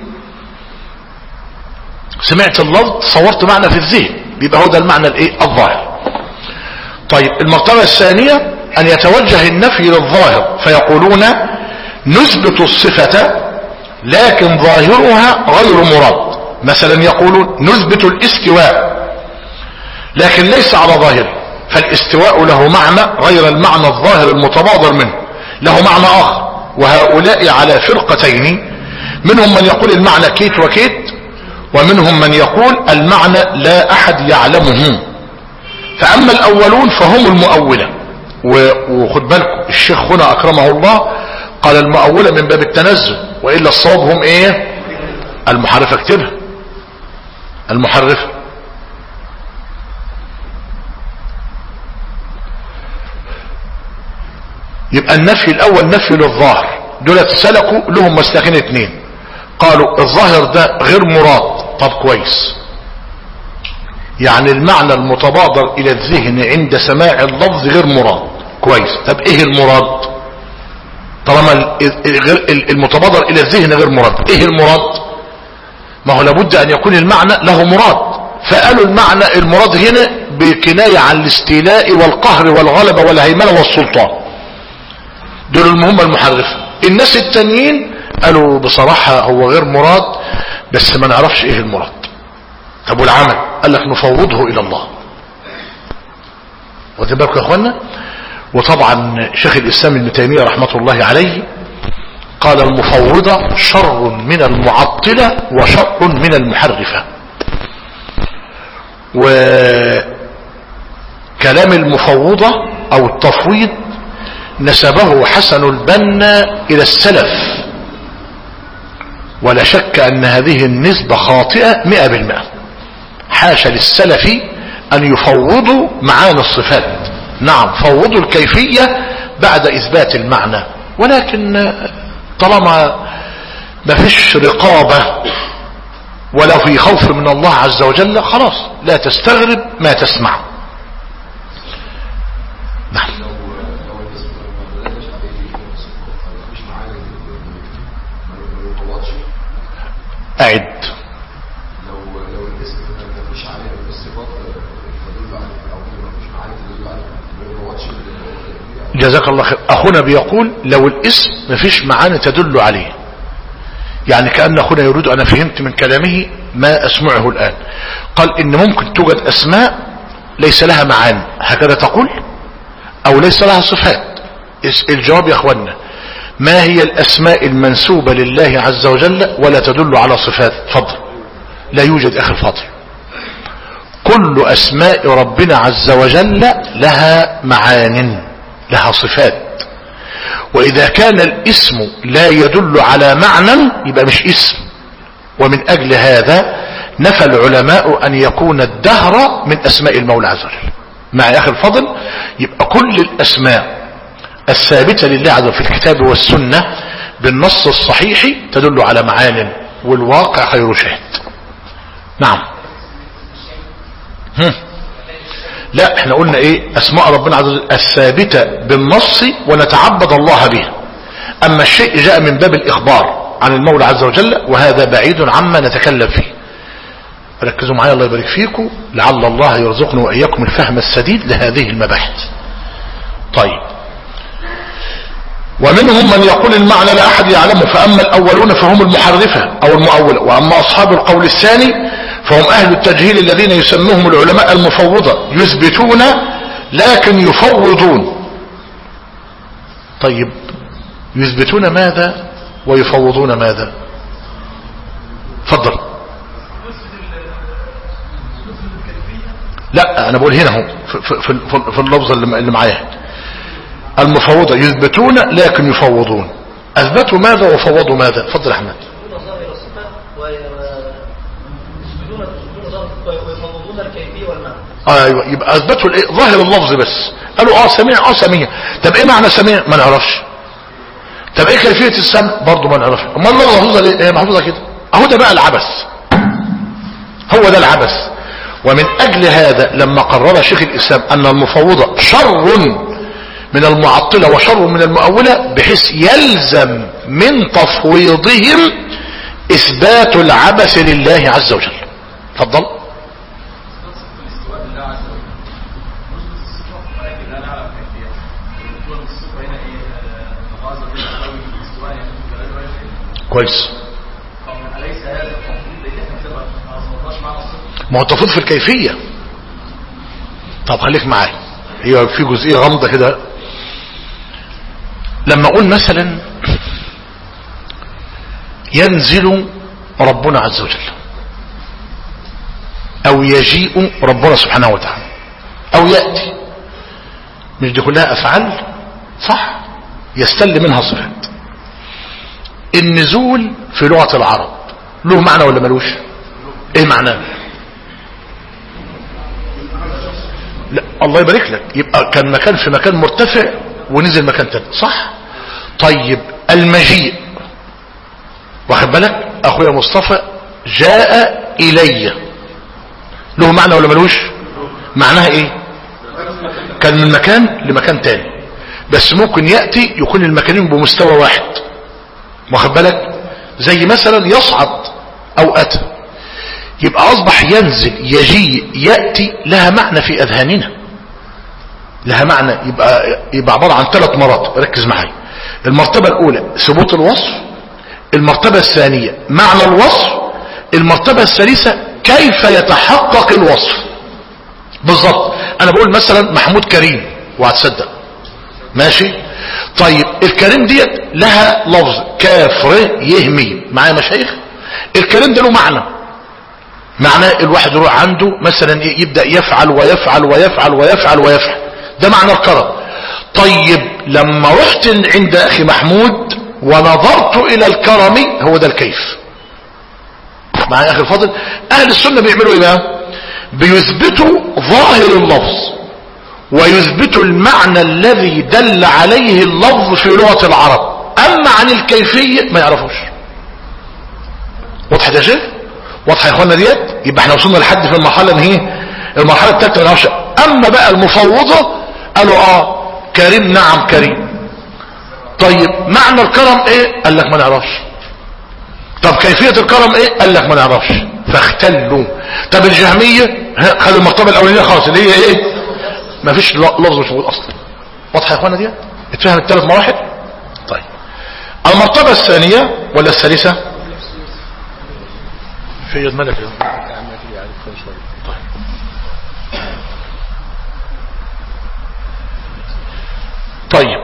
سمعت اللفظ صورت معنى في الذهن، يبقى هو ده المعنى الايه الظاهر. طيب المرتبة الثانية ان يتوجه النفي للظاهر فيقولون نثبت الصفة لكن ظاهرها غير مراد. مثلا يقولون نثبت الاستواء لكن ليس على ظاهره، فالاستواء له معنى غير المعنى الظاهر المتبادر منه، له معنى آخر. وهؤلاء على فرقتين، منهم من يقول المعنى كيت وكيت، ومنهم من يقول المعنى لا أحد يعلمه. فأما الأولون فهم المؤولة. وخد بالكم الشيخ هنا أكرمه الله قال المؤولة من باب التنزل، وإلا الصواب هم إيه؟ المحرفة. اكتبها، المحرفة. يبقى النفي الأول نفي للظاهر، دولت سلكوا لهم مسلكين اتنين. قالوا الظاهر ده غير مراد. طب كويس، يعني المعنى المتبادر الى الذهن عند سماع اللفظ غير مراد. كويس، طب ايه المراد؟ طالما المتبادر الى الذهن غير مراد، ايه المراد؟ ما هو لابد ان يكون المعنى له مراد. فقالوا المعنى المراد هنا بكناية عن الاستيلاء والقهر والغلبة والهيمنة والسلطان. دول المهم المحرفة. الناس التانيين قالوا بصراحة هو غير مراد بس ما نعرفش ايه المراد. طب والعمل؟ قال لك نفوضه الى الله. واخدين بالكم يا اخوانا؟ وطبعا شيخ الاسلام ابن تيمية رحمة الله عليه قال المفوضة شر من المعطلة وشر من المحرفة. وكلام المفوضة او التفويض نسبه حسن البنا الى السلف، ولا شك ان هذه النسبة خاطئة 100%. حاشا للسلف ان يفوضوا معاني الصفات. نعم فوضوا الكيفية بعد اثبات المعنى، ولكن طالما ما فيش رقابة ولا في خوف من الله عز وجل خلاص لا تستغرب ما تسمع. نعم. أعد. جزاك الله خير. أخونا بيقول لو الاسم مفيش معاني تدل عليه، يعني كأن أخونا يريد، أنا فهمت من كلامه ما أسمعه الآن، قال إن ممكن توجد أسماء ليس لها معاني، هكذا تقول، أو ليس لها صفات. الجواب يا أخوانا ما هي الأسماء المنسوبة لله عز وجل ولا تدل على صفات؟ فضل. لا يوجد أخي الفاضل. كل أسماء ربنا عز وجل لها معان، لها صفات. وإذا كان الاسم لا يدل على معنى يبقى مش اسم. ومن أجل هذا نفى العلماء أن يكون الدهر من أسماء المولى عز وجل. مع أخي الفضل يبقى كل الأسماء الثابتة لله عز وجل في الكتاب والسنة بالنص الصحيح تدل على معان، والواقع خير شاهد. نعم. لا احنا قلنا ايه؟ اسماء ربنا عز وجل الثابتة بالنص ونتعبد الله بها. اما الشيء جاء من باب الاخبار عن المولى عز وجل وهذا بعيد عما نتكلم فيه. ركزوا معايا الله يبارك فيكم لعل الله يرزقنا واياكم الفهم السديد لهذه المباحث. طيب، ومنهم من يقول المعنى لا احد يعلمه، فاما الاولون فهم المحرفة او المؤولة، واما اصحاب القول الثاني فهم اهل التجهيل الذين يسموهم العلماء المفوضة، يثبتون لكن يفوضون. طيب يثبتون ماذا ويفوضون ماذا؟ فضل. لا انا بقول هنا هو في اللفظ اللي معايا المفوضة يثبتون لكن يفوضون. اثبتوا ماذا وفوضوا ماذا؟ اتفضل احمد. ايوه، يبقى اثبتوا الايه؟ ظاهر اللفظ بس. قالوا سميع سميع. طب ايه معنى سميع؟ ما نعرفش. طب ايه كيفيه السمع؟ برضه ما نعرفش. امال اللفظ محفوظه ليه؟ هي محفوظه كده اهو. ده بقى العبث، هو ده العبث. ومن اجل هذا لما قرر شيخ الاسلام ان المفوضه شر من المعطله وشر من المؤوله، بحيث يلزم من تفويضهم اثبات العبث لله عز وجل. اتفضل. كويس. ما هو التفويض في الكيفية. طب خليك معايا، هي في جزئية غامضة كده. لما اقول مثلا ينزل ربنا عز وجل، او يجيء ربنا سبحانه وتعالى، او يأتي، مش دي كلها افعال؟ صح، يستل منها صفات. النزول في لغة العرب له معنى ولا ملوش؟ ايه معناه؟ لا الله يبارك لك، يبقى كان مكان في مكان مرتفع ونزل مكان تاني، صح؟ طيب المجيء، واخد بالك اخويا مصطفى، جاء الي، له معنى ولا ملوش؟ معناها ايه؟ كان من مكان لمكان تاني، بس ممكن يأتي يكون المكانين بمستوى واحد، واخد بالك؟ زي مثلا يصعد او اتى. يبقى اصبح ينزل، يجي، يأتي لها معنى في اذهاننا، لها معنى. يبقى عبارة عن 3 مراتب. ركز معي. المرتبة الاولى ثبوت الوصف، المرتبة الثانية معنى الوصف، المرتبة الثالثة كيف يتحقق الوصف بالضبط. انا بقول مثلا محمود كريم وهتصدق، ماشي؟ طيب الكريم ديت لها لفظ كاف ر ي م، معايا مشايخ؟ الكريم ده له معنى الواحد يروح عنده مثلا يبدأ يفعل ويفعل ويفعل ويفعل ويفعل، ده معنى الكرم. طيب لما رحت عند اخي محمود ونظرت الى الكرم، هو ده الكيف. معايا يا اخي الفاضل؟ اهل السنة بيعملوا ايه بقى؟ بيثبتوا ظاهر اللفظ ويثبتوا المعنى الذي دل عليه اللفظ في لغة العرب، اما عن الكيفية ما يعرفوش. وضحت يا شيخ؟ واضحه يا اخوانا ديت؟ يبقى احنا وصلنا لحد في المرحله ان هي المرحله الثالثه. ما نعرفش. اما بقى المفوضه قالوا كريم، نعم كريم. طيب معنى الكرم ايه؟ قال لك ما نعرفش. طب كيفيه الكرم ايه؟ قال لك ما نعرفش. فاختلوا. طب الجهميه خدوا المرتبه الاولانيه خالص اللي هي ايه؟ ما فيش لفظ مش موجود اصلا. واضحه يا اخوانا ديت؟ اتفهم ال3 مراحل؟ طيب المرتبه الثانيه ولا الثالثه؟ في يد ملك. طيب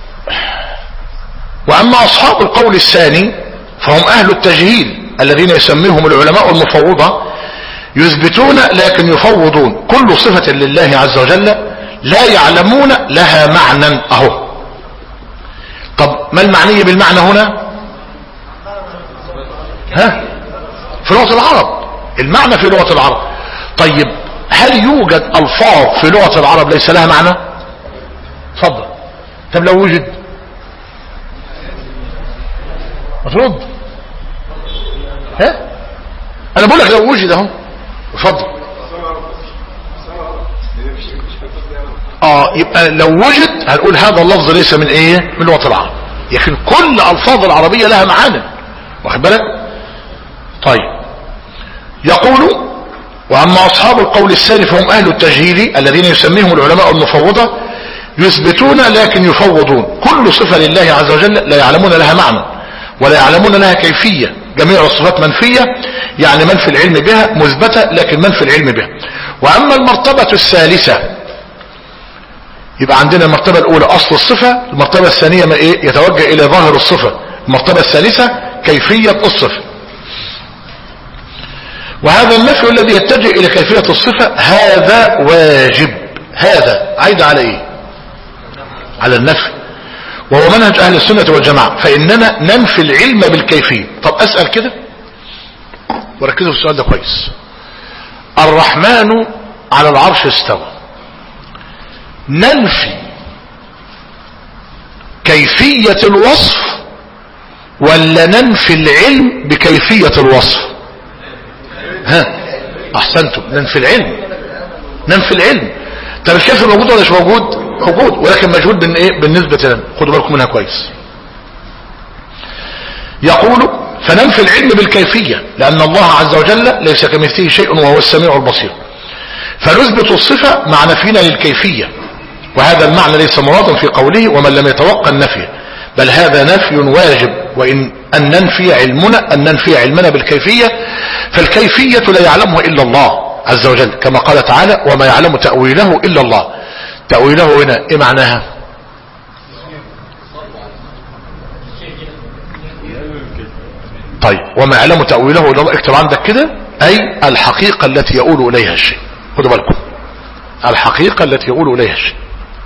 واما اصحاب القول الثاني فهم اهل التجهيل الذين يسميهم العلماء المفوضة، يثبتون لكن يفوضون كل صفة لله عز وجل لا يعلمون لها معنى. اهو. طب ما المعني بالمعنى هنا؟ في لغة العرب، المعنى في لغة العرب. طيب هل يوجد الفاظ في لغة العرب ليس لها معنى؟ اتفضل. طب لو وجد مفروض انا بقول لك لو وجد اهو. اتفضل. يبقى لو وجد هنقول هذا اللفظ ليس من ايه؟ من لغة العرب. لكن كل الفاظ العربية لها معاني، واخد بالك؟ طيب يقول واما اصحاب القول الثاني فهم اهل التجهيل الذين يسميهم العلماء المفوضة، يثبتون لكن يفوضون كل صفة لله عز وجل لا يعلمون لها معنى ولا يعلمون لها كيفية. جميع الصفات منفية، يعني منفي العلم بها، مثبتة لكن منفي العلم بها. واما المرتبة الثالثة يبقى عندنا المرتبة الاولى اصل الصفة، المرتبة الثانية ما ايه؟ يتوجه الى ظاهر الصفة، المرتبة الثالثة كيفية الصفة. وهذا النفي الذي يتجه الى كيفية الصفة هذا واجب. هذا عايد على ايه؟ على النفي، وهو منهج اهل السنة والجماعة. فاننا ننفي العلم بالكيفية. طب اسأل كده وركزوا في السؤال ده كويس. الرحمن على العرش استوى، ننفي كيفية الوصف ولا ننفي العلم بكيفية الوصف؟ ها احسنتم، ننفي العلم. ننفي العلم. طب الكيف موجود ولا مش موجود؟ موجود، ولكن مجهول بالنسبة لنا. خدوا بالكم منها كويس. يقول فننفي العلم بالكيفية لأن الله عز وجل ليس كمثله شيء وهو السميع البصير، فنثبت الصفة مع نفينا للكيفية، وهذا المعنى ليس مرادا في قوله ومن لم يتوقع النفي، بل هذا نفي واجب. وإن أن ننفي علمنا بالكيفية، فالكيفية لا يعلمها إلا الله عز وجل، كما قال تعالى وما يعلم تأويله إلا الله. تأويله هنا إيه معناها؟ طيب وما يعلم تأويله إلا الله، اكتب عندك كده، أي الحقيقة التي يقول إليها الشيء. خدوا بالكم، الحقيقة التي يقول إليها الشيء.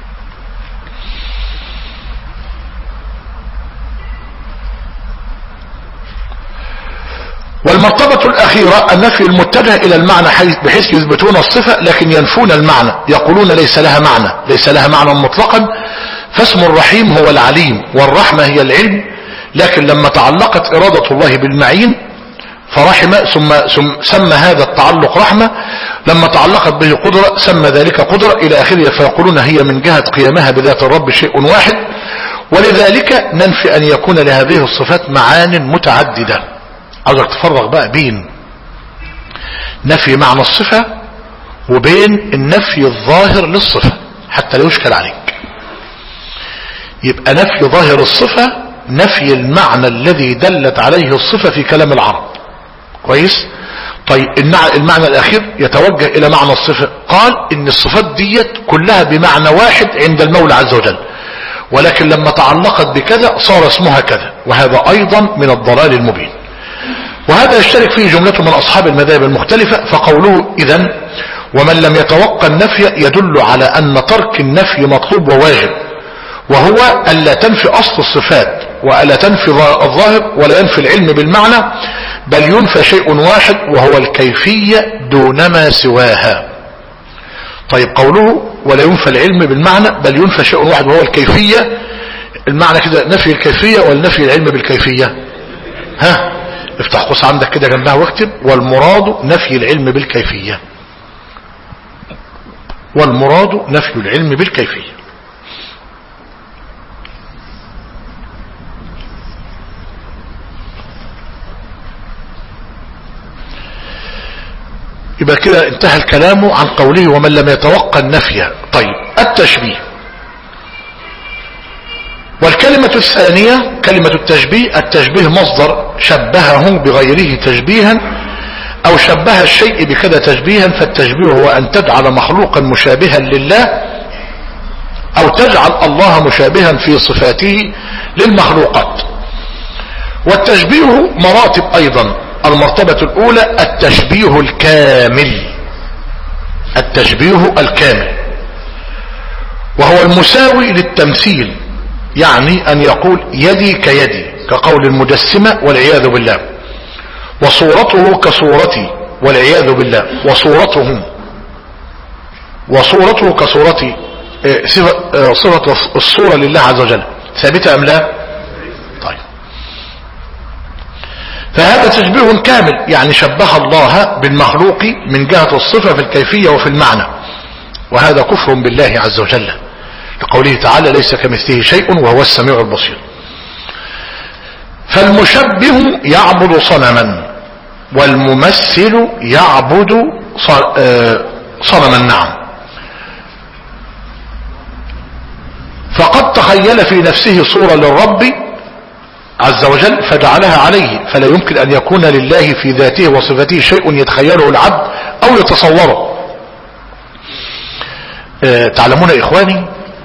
والمرتبة الأخيرة النفي المتجه إلى المعنى بحيث يثبتون الصفة لكن ينفون المعنى، يقولون ليس لها معنى مطلقا، فاسم الرحيم هو العليم والرحمة هي العلم، لكن لما تعلقت إرادة الله بالمعين فرحم ثم سمى هذا التعلق رحمة، لما تعلقت به قدرة سمى ذلك قدرة إلى آخره، فيقولون هي من جهة قيامها بذات الرب شيء واحد. ولذلك ننفي أن يكون لهذه الصفات معان متعددة. عاوزك تفرق بقى بين نفي معنى الصفة وبين النفي الظاهر للصفة حتى لا يشكل عليك. يبقى نفي ظاهر الصفة نفي المعنى الذي دلت عليه الصفة في كلام العرب. كويس؟ طيب المعنى الأخير يتوجه إلى معنى الصفة. قال إن الصفات ديت كلها بمعنى واحد عند المولى عز وجل، ولكن لما تعلقت بكذا صار اسمها كذا، وهذا أيضا من الضلال المبين. وهذا يشترك فيه جملة من أصحاب المذاهب المختلفة. فقوله إذن ومن لم يتوقع النفي يدل على أن ترك النفي مطلوب وواجب، وهو ألا تنفي أصل الصفات وألا تنفي الظاهر ولا ينفي العلم بالمعنى، بل ينفى شيء واحد وهو الكيفية دون ما سواها. طيب قوله ولا ينفى العلم بالمعنى بل ينفى شيء واحد وهو الكيفية، المعنى كده نفي الكيفية ولا نفي العلم بالكيفية؟ ها افتح قوس عندك كده جنبها واكتب والمراد نفي العلم بالكيفية. والمراد نفي العلم بالكيفية. يبقى كده انتهى الكلام عن قوله ومن لم يتوقع النفي. طيب التشبيه، والكلمة الثانية كلمة التشبيه. التشبيه مصدر شبهه بغيره تشبيها او شبه الشيء بكذا تشبيها. فالتشبيه هو ان تجعل مخلوقا مشابها لله او تجعل الله مشابها في صفاته للمخلوقات. والتشبيه مراتب ايضا. المرتبة الاولى التشبيه الكامل. التشبيه الكامل وهو المساوي للتمثيل، يعني ان يقول يدي كيدي كقول المجسمة والعياذ بالله، وصورته كصورتي والعياذ بالله، وصورته كصورتي. صفة الصورة لله عز وجل ثابتة ام لا؟ طيب فهذا تشبيه كامل، يعني شبه الله بالمخلوق من جهة الصفة في الكيفية وفي المعنى، وهذا كفر بالله عز وجل لقوله تعالى ليس كمثله شيء وهو السميع البصير. فالمشبه يعبد صنما والممثل يعبد صنما. نعم. فقد تخيل في نفسه صورة للرب عز وجل فجعلها عليه، فلا يمكن أن يكون لله في ذاته وصفته شيء يتخيله العبد أو يتصوره. تعلمون إخواني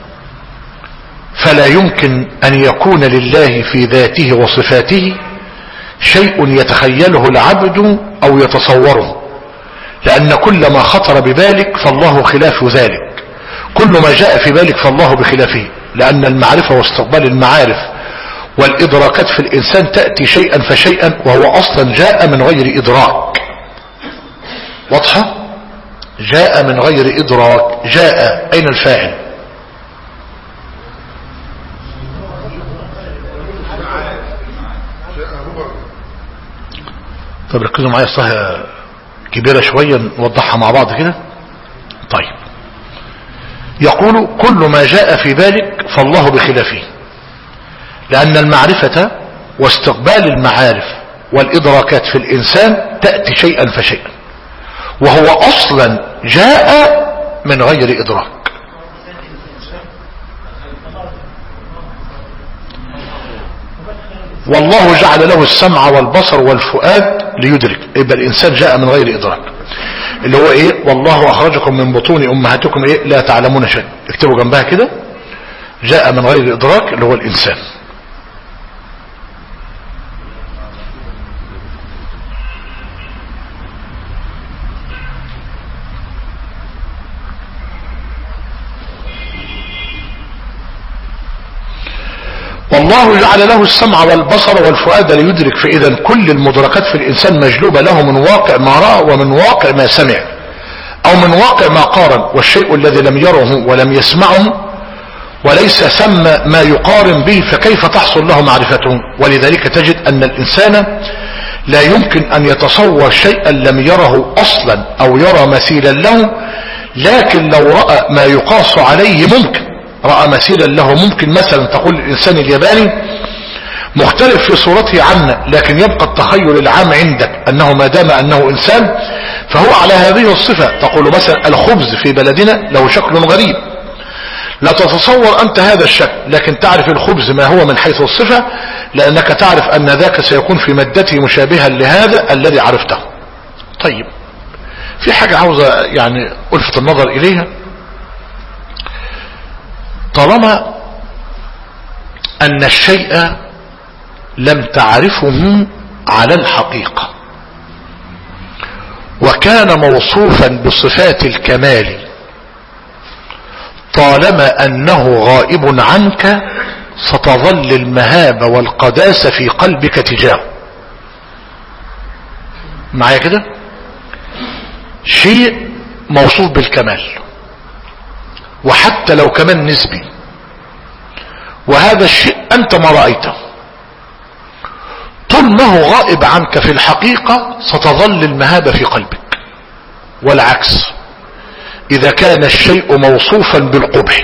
فلا يمكن أن يكون لله في ذاته وصفاته شيء يتخيله العبد أو يتصوره، لأن كل ما خطر ببالك فالله خلاف ذلك، كل ما جاء في بالك فالله بخلافه. لأن المعرفة واستقبال المعارف والإدراكات في الإنسان تأتي شيئا فشيئا، وهو أصلا جاء من غير إدراك. واضحة؟ جاء من غير إدراك. جاء أين الفاعل؟ طب ركزوا معايا، الصحة كبيرة شوية نوضحها مع بعض كده. طيب، يقول كل ما جاء في بالك فالله بخلافه، لأن المعرفة واستقبال المعارف والإدراكات في الإنسان تأتي شيئا فشيئا، وهو أصلا جاء من غير إدراك. والله جعل له السمع والبصر والفؤاد ليدرك، يبقى الإنسان جاء من غير إدراك، اللي هو إيه؟ والله أخرجكم من بطون أمهاتكم إيه؟ لا تعلمون شيء. اكتبوا جنبها كده، جاء من غير إدراك اللي هو الإنسان. والله جعل له السمع والبصر والفؤاد ليدرك، فإذا كل المدركات في الإنسان مجلوبة له من واقع ما رأى ومن واقع ما سمع، أو من واقع ما قارن. والشيء الذي لم يره ولم يسمعه وليس ثم ما يقارن به، فكيف تحصل له معرفته؟ ولذلك تجد أن الإنسان لا يمكن أن يتصور شيئا لم يره أصلا أو يرى مثيلا له، لكن لو رأى ما يقاس عليه ممكن، رأى مثيلا له ممكن. مثلا تقول الإنسان الياباني مختلف في صورته عنا، لكن يبقى التخيل العام عندك أنه ما دام أنه إنسان فهو على هذه الصفة. تقول مثلا الخبز في بلدنا له شكل غريب، لا تتصور أنت هذا الشكل، لكن تعرف الخبز ما هو من حيث الصفة، لأنك تعرف أن ذاك سيكون في مادته مشابها لهذا الذي عرفته. طيب، في حاجة عاوزة يعني ألفت النظر إليها. طالما أن الشيء لم تعرفه على الحقيقة وكان موصوفا بصفات الكمال، طالما أنه غائب عنك ستظل المهابة والقداسة في قلبك تجاهه. معايا كده؟ شيء موصوف بالكمال، وحتى لو كمان نسبي، وهذا الشيء أنت ما رأيته، طول ما هو غائب عنك في الحقيقة ستظل المهابة في قلبك. والعكس، إذا كان الشيء موصوفا بالقبح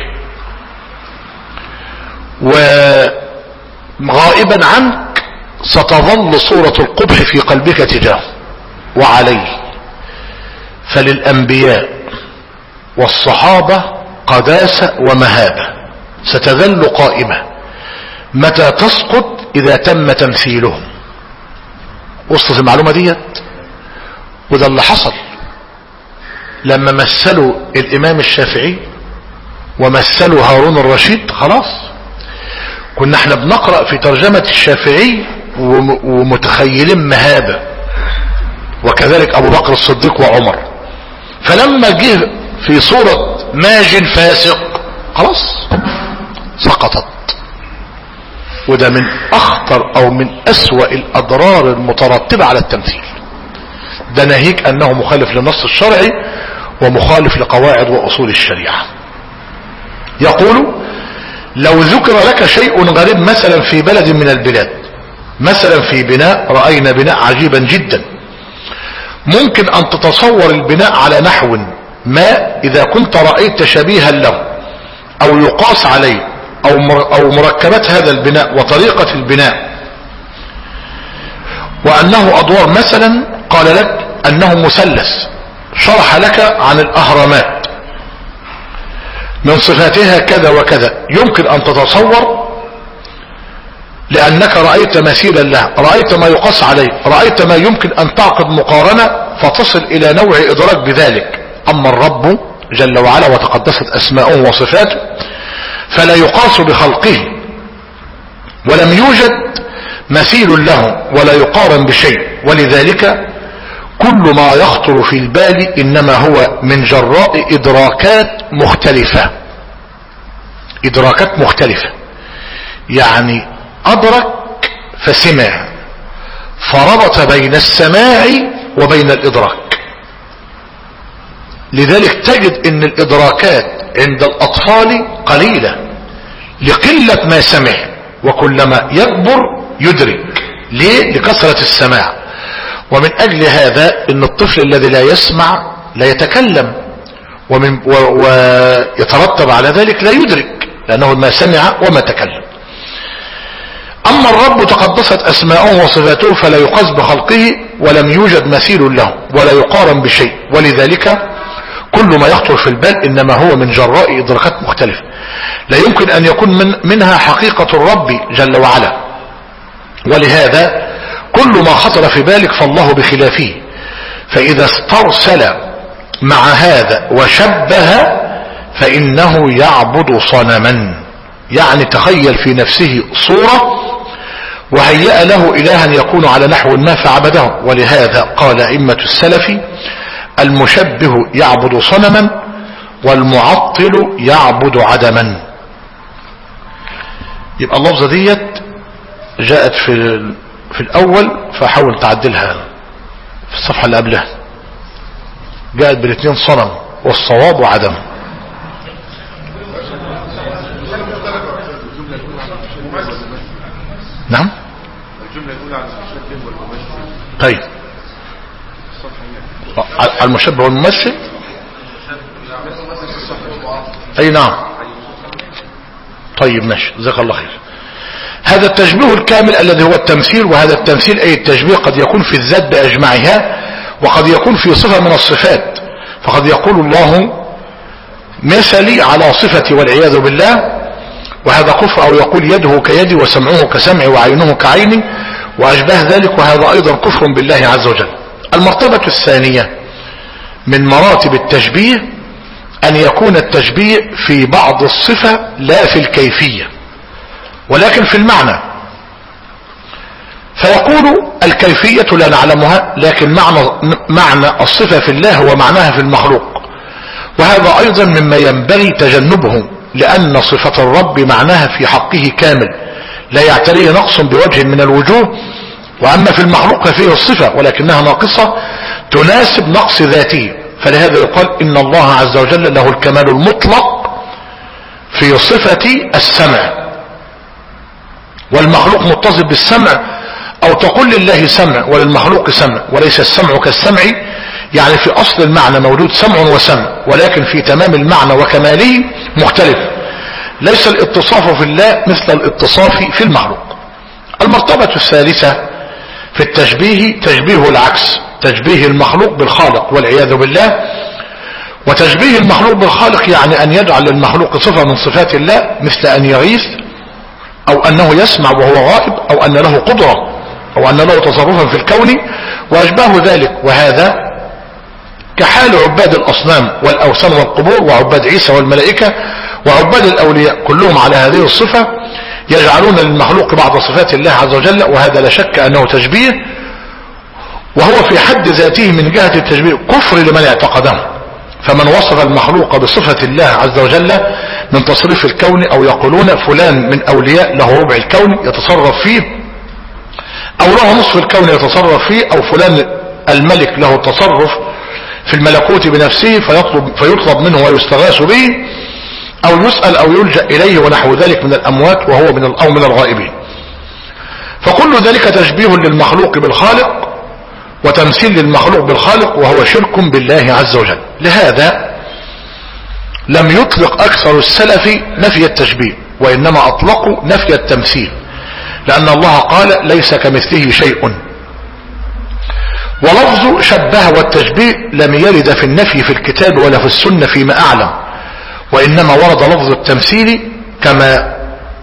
وغائبا عنك ستظل صورة القبح في قلبك تجاهه. وعليه فللأنبياء والصحابة قداسة ومهابة ستظل قائمة، متى تسقط؟ إذا تم تمثيلهم. وصلت المعلومة ديت؟ وده اللي حصل لما مثلوا الإمام الشافعي ومثلوا هارون الرشيد. خلاص كنا احنا بنقرأ في ترجمة الشافعي ومتخيلين مهابة، وكذلك أبو بكر الصديق وعمر، فلما جه في صورة ماج فاسق خلاص سقطت. وده من أخطر أو من أسوأ الأضرار المترتبة على التمثيل. ده ناهيك أنه مخالف للنص الشرعي ومخالف لقواعد وأصول الشريعة. يقول لو ذكر لك شيء غريب مثلا في بلد من البلاد، مثلا في بناء، رأينا بناء عجيبا جدا، ممكن أن تتصور البناء على نحو ما إذا كنت رأيت شبيها له أو يقاس عليه أو مركبات هذا البناء وطريقة البناء، وأنه أدوار. مثلا قال لك أنه مثلث، شرح لك عن الأهرامات من صفاتها كذا وكذا، يمكن أن تتصور لأنك رأيت مثيلا له، رأيت ما يقاس عليه، رأيت ما يمكن أن تعقد مقارنة فتصل إلى نوع إدراك بذلك. أما الرب جل وعلا وتقدست أسماؤه وصفاته فلا يقاس بخلقه، ولم يوجد مثيل له ولا يقارن بشيء، ولذلك كل ما يخطر في البال إنما هو من جراء إدراكات مختلفة. إدراكات مختلفة، يعني أدرك فسمع، فربط بين السماع وبين الإدراك. لذلك تجد ان الإدراكات عند الأطفال قليلة لقلة ما سمع، وكلما يكبر يدرك. ليه؟ لكثرة السماع. ومن أجل هذا ان الطفل الذي لا يسمع لا يتكلم، ويترتب على ذلك لا يدرك، لأنه ما سمع وما تكلم. أما الرب تقدست أسماؤه وصفاته فلا يقاس بخلقه، ولم يوجد مثيل له ولا يقارن بشيء، ولذلك كل ما يخطر في البال إنما هو من جراء إدراكات مختلفة لا يمكن أن يكون منها حقيقة الرب جل وعلا. ولهذا كل ما خطر في بالك فالله بخلافه، فإذا استرسل مع هذا وشبه فإنه يعبد صنما، يعني تخيل في نفسه صورة وهيأ له إلها يكون على نحو ما فعبده. ولهذا قال أئمة السلف: المشبه يعبد صنما والمعطل يعبد عدما. يبقى اللفظة ديت جاءت في الأول، فحاول تعدلها في الصفحة اللي قبلها، جاءت بالاثنين صنم والصواب عدم. نعم. الجملة الأولى على المشبه والممثل. طيب المشبه والممثل. أي نعم. طيب ماشي، جزاك الله خير. هذا التشبيه الكامل الذي هو التمثيل، وهذا التمثيل أي التشبيه قد يكون في الذات بأجمعها، وقد يكون في صفة من الصفات، فقد يقول الله مثلي على صفتي والعياذ بالله، وهذا كفر. أو يقول يده كيدي وسمعه كسمعي وعينه كعيني وأشبه ذلك، وهذا أيضا كفر بالله عز وجل. المرتبة الثانية من مراتب التشبيه أن يكون التشبيه في بعض الصفة لا في الكيفية، ولكن في المعنى. فيقول الكيفية لا نعلمها، لكن معنى الصفة في الله هو معناها في المخلوق، وهذا أيضا مما ينبغي تجنبه، لأن صفة الرب معناها في حقه كامل لا يعتريه نقص بوجه من الوجوه. وأما في المخلوق فيه الصفة ولكنها ناقصة تناسب نقص ذاته، فلهذا يقال إن الله عز وجل له الكمال المطلق في صفة السمع، والمخلوق متصف بالسمع. أو تقول لله سمع وللمخلوق سمع، وليس السمع كالسمع، يعني في أصل المعنى موجود سمع وسمع، ولكن في تمام المعنى وكماله مختلف. ليس الاتصاف في الله مثل الاتصاف في المخلوق. المرتبة الثالثة في التشبيه تشبيه العكس، تشبيه المخلوق بالخالق والعياذ بالله. وتشبيه المخلوق بالخالق يعني أن يجعل للمخلوق صفة من صفات الله، مثل أن يغيث، أو أنه يسمع وهو غائب، أو أن له قدرة، أو أن له تصرفا في الكون وأشباه ذلك. وهذا كحال عباد الأصنام والأوثان والقبور، وعباد عيسى والملائكة وعباد الأولياء، كلهم على هذه الصفة يجعلون للمخلوق بعض صفات الله عز وجل، وهذا لا شك أنه تشبيه، وهو في حد ذاته من جهة التشبيه كفر لمن اعتقده. فمن وصف المخلوق بصفة الله عز وجل من تصريف الكون، أو يقولون فلان من أولياء له ربع الكون يتصرف فيه، أو له نصف الكون يتصرف فيه، أو فلان الملك له التصرف في الملكوت بنفسه فيطلب منه ويستغاث به، أو يسأل أو يلجأ إليه ونحو ذلك من الأموات وهو أو من الغائبين. فكل ذلك تشبيه للمخلوق بالخالق وتمثيل للمخلوق بالخالق، وهو شرك بالله عز وجل. لهذا لم يطلق أكثر السلف نفي التشبيه، وإنما أطلقوا نفي التمثيل، لأن الله قال ليس كمثله شيء. ولفظ شبه والتشبيه لم يرد في النفي في الكتاب ولا في السنة فيما أعلم، وإنما ورد لفظ التمثيل كما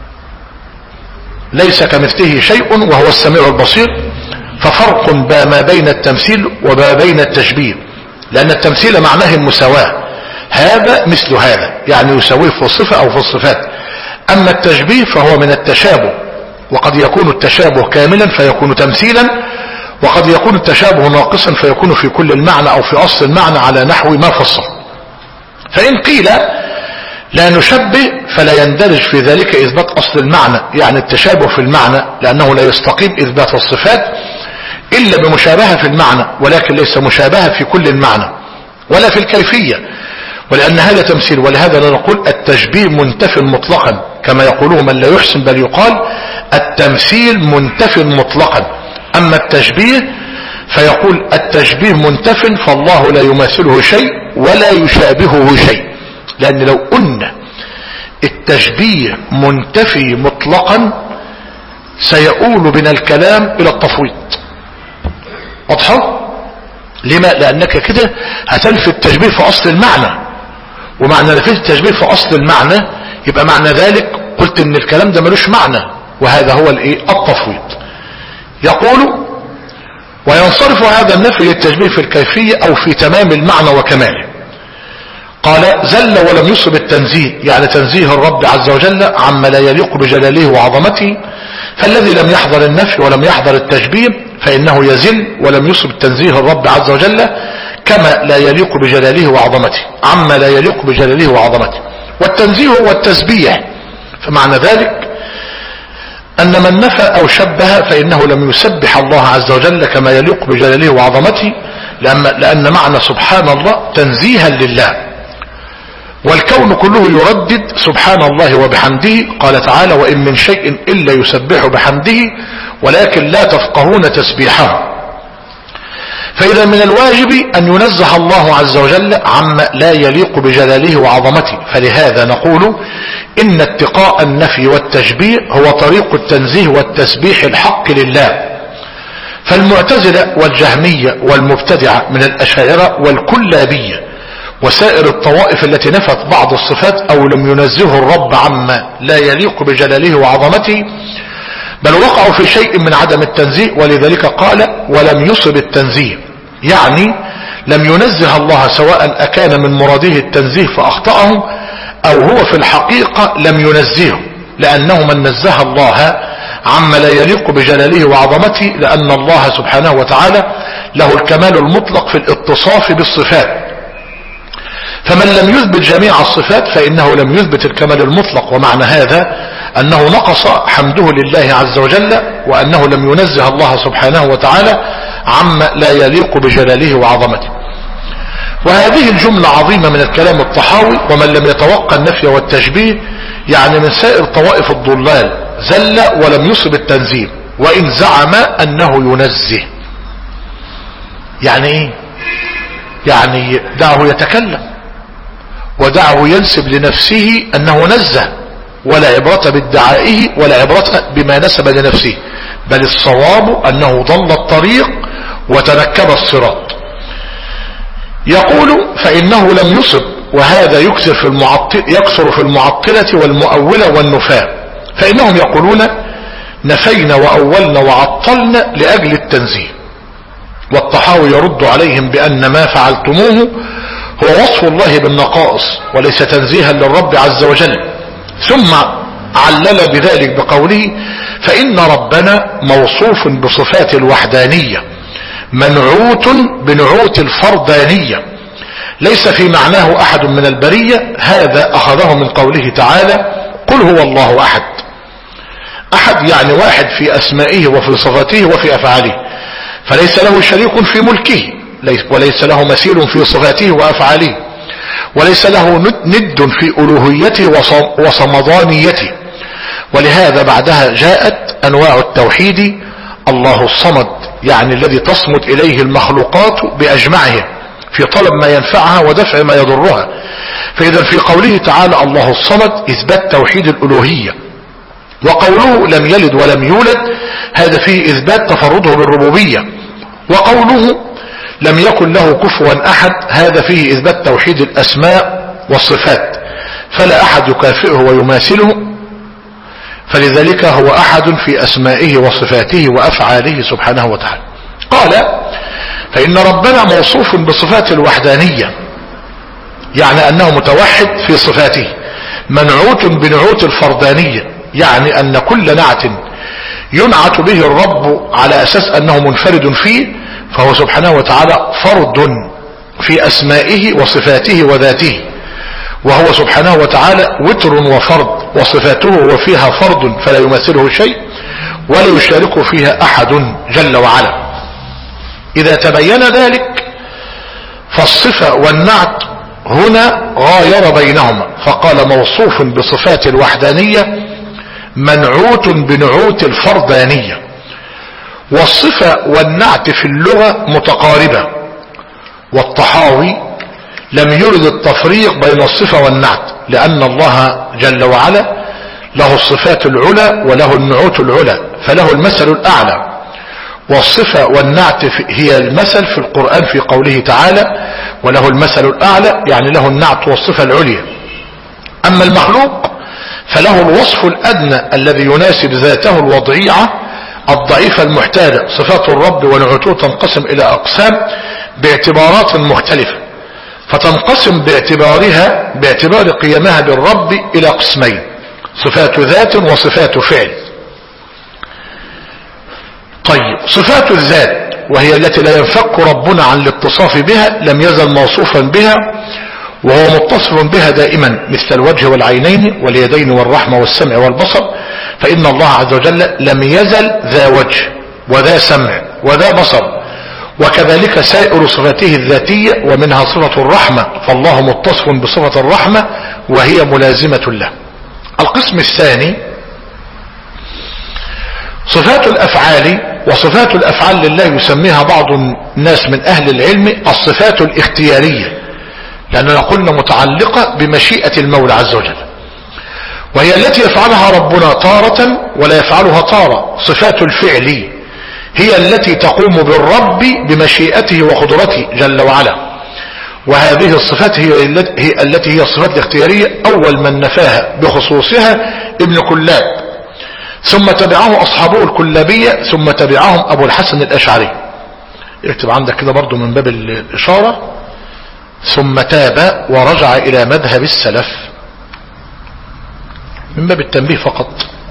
ليس كمثله شيء وهو السميع البصير. ففرق ما بين التمثيل وما بين التشبيه، لأن التمثيل معناه المساواة، هذا مثل هذا يعني يساويه في الصفة أو في الصفات. أما التشبيه فهو من التشابه، وقد يكون التشابه كاملا فيكون تمثيلا، وقد يكون التشابه ناقصا فيكون في كل المعنى أو في أصل المعنى على نحو ما فصل. فإن قيل لا نشبه فلا يندرج في ذلك إثبات أصل المعنى، يعني التشابه في المعنى، لأنه لا يستقيم إثبات الصفات إلا بمشابهة في المعنى، ولكن ليس مشابهة في كل المعنى ولا في الكيفية، ولأن هذا تمثيل. ولهذا نقول التشبيه منتف مطلقا كما يقوله من لا يحسن، بل يقال التمثيل منتف مطلقا. أما التشبيه فيقول التشبيه منتف، فالله لا يماثله شيء ولا يشابهه شيء، لأن لو قلنا التشبيه منتفي مطلقا سيؤول بنا الكلام إلى التفويض. واضحة؟ لما؟ لأنك كده هتنفي التشبيه في أصل المعنى، ومعنى نفي التشبيه في أصل المعنى يبقى معنى ذلك قلت إن الكلام ده ملوش معنى، وهذا هو التفويض. يقول وينصرف هذا النفي للتشبيه في الكيفية أو في تمام المعنى وكماله. قال زل ولم يصب التنزيه، يعني تنزيه الرب عز وجل عما لا يليق بجلاله وعظمته، فالذي لم يحضر النفي ولم يحضر التشبيه فإنه يزل ولم يصب تنزيه الرب عز وجل كما لا يليق بجلاله وعظمته، عما لا يليق بجلاله وعظمته. والتنزيه هو التسبيح، فمعنى ذلك أن من نفى أو شبه فإنه لم يسبح الله عز وجل كما يليق بجلاله وعظمته، لأن معنى سبحان الله تنزيها لله، والكون كله يردد سبحان الله وبحمده. قال تعالى وإن من شيء إلا يسبح بحمده ولكن لا تفقهون تسبيحه. فإذا من الواجب أن ينزه الله عز وجل عما لا يليق بجلاله وعظمته، فلهذا نقول إن اتقاء النفي والتشبيه هو طريق التنزيه والتسبيح الحق لله. فالمعتزلة والجهمية والمبتدعة من الأشاعرة والكلابية وسائر الطوائف التي نفت بعض الصفات أو لم ينزه الرب عما لا يليق بجلاله وعظمته، بل وقعوا في شيء من عدم التنزيه، ولذلك قال ولم يصب التنزيه، يعني لم ينزه الله سواء أكان من مراده التنزيه فأخطأه أو هو في الحقيقة لم ينزهه، لأنه من نزه الله عما لا يليق بجلاله وعظمته، لأن الله سبحانه وتعالى له الكمال المطلق في الاتصاف بالصفات، فمن لم يثبت جميع الصفات فإنه لم يثبت الكمال المطلق. ومعنى هذا أنه نقص حمده لله عز وجل، وأنه لم ينزه الله سبحانه وتعالى عما لا يليق بجلاله وعظمته. وهذه الجملة عظيمة من الكلام الطحاوي. ومن لم يتوقع النفي والتشبيه يعني من سائر طوائف الضلال زل ولم يصب التنزيه، وإن زعم أنه ينزه. يعني إيه؟ يعني دعه يتكلم ودعه ينسب لنفسه أنه نزه، ولا عبرة بادعائه ولا عبرة بما نسب لنفسه، بل الصواب أنه ضل الطريق وتنكب الصراط. يقول فإنه لم يصب، وهذا يكثر في المعطلة والمؤولة والنفاة، فإنهم يقولون نفينا وأولنا وعطلنا لأجل التنزيه، والطحاوي يرد عليهم بأن ما فعلتموه هو وصف الله بالنقائص وليس تنزيها للرب عز وجل. ثم علل بذلك بقوله فإن ربنا موصوف بصفات الوحدانية منعوت بنعوت الفردانية ليس في معناه أحد من البرية. هذا أخذه من قوله تعالى قل هو الله أحد. أحد يعني واحد في أسمائه وفي صفاته وفي أفعاله، فليس له شريك في ملكه، وليس له مثيل في صفاته وأفعاله، وليس له ند في ألوهيته وصمدانيته. ولهذا بعدها جاءت أنواع التوحيد: الله الصمد يعني الذي تصمد إليه المخلوقات بأجمعها في طلب ما ينفعها ودفع ما يضرها. فإذا في قوله تعالى الله الصمد إثبات توحيد الألوهية، وقوله لم يلد ولم يولد هذا فيه إثبات تفرده بالربوبية، وقوله لم يكن له كفوا أحد هذا فيه إثبات توحيد الأسماء والصفات، فلا أحد يكافئه ويماثله، فلذلك هو أحد في أسمائه وصفاته وأفعاله سبحانه وتعالى. قال فإن ربنا موصوف بصفات الوحدانية يعني أنه متوحد في صفاته، منعوت بنعوت الفردانية يعني أن كل نعت ينعت به الرب على أساس أنه منفرد فيه فهو سبحانه وتعالى فرد في أسمائه وصفاته وذاته. وهو سبحانه وتعالى وتر وفرد، وصفاته وفيها فرد فلا يماثله شيء ولا يشارك فيها أحد جل وعلا. إذا تبين ذلك فالصفة والنعت هنا غاير بينهما، فقال موصوف بصفات الوحدانية منعوت بنعوت الفردانية. والصفة والنعت في اللغة متقاربة، والطحاوي لم يرد التفريق بين الصفة والنعت، لأن الله جل وعلا له الصفات العلى وله النعوت العلى، فله المثل الأعلى. والصفة والنعت هي المثل في القرآن في قوله تعالى وله المثل الأعلى، يعني له النعت والصفة العليا. أما المخلوق فله الوصف الأدنى الذي يناسب ذاته الوضعية الضعيفة المحتاجة. صفات الرب ونعوته تنقسم إلى أقسام باعتبارات مختلفة، فتنقسم باعتبار قيامها بالرب إلى قسمين: صفات ذات وصفات فعل. طيب، صفات الذات وهي التي لا ينفك ربنا عن الاتصاف بها، لم يزل موصوفا بها وهو متصف بها دائما، مثل الوجه والعينين واليدين والرحمة والسمع والبصر، فإن الله عز وجل لم يزل ذا وجه وذا سمع وذا بصر، وكذلك سائر صفاته الذاتية، ومنها صفة الرحمة، فالله متصف بصفة الرحمة وهي ملازمة له. القسم الثاني صفات الأفعال، وصفات الأفعال لله يسميها بعض الناس من أهل العلم الصفات الاختيارية، لأننا قلنا متعلقة بمشيئة المولى عز وجل، وهي التي يفعلها ربنا تارة ولا يفعلها تارة. صفات الفعل هي التي تقوم بالرب بمشيئته وقدرته جل وعلا، وهذه الصفات هي التي هي الصفات الاختيارية. أول من نفاها بخصوصها ابن كلاب، ثم تبعه أصحابه الكلابية، ثم تبعهم أبو الحسن الأشعري. اكتب عندك كده برضو من باب الإشارة: ثم تاب ورجع إلى مذهب السلف، من باب التنبيه فقط.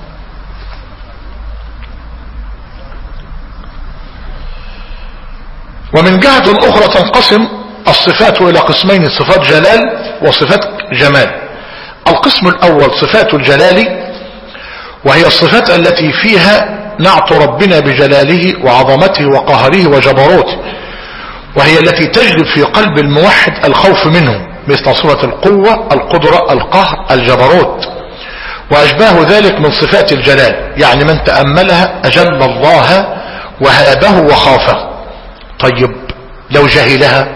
ومن جهة أخرى تنقسم الصفات إلى قسمين: صفات جلال وصفات جمال. القسم الأول صفات الجلال، وهي الصفات التي فيها نعت ربنا بجلاله وعظمته وقهره وجبروته، وهي التي تجلب في قلب الموحد الخوف منه، مثل صفة القوة، القدرة، القهر، الجبروت وأشباه ذلك من صفات الجلال. يعني من تأملها أجل الله وهابه وخافه. طيب، لو جهلها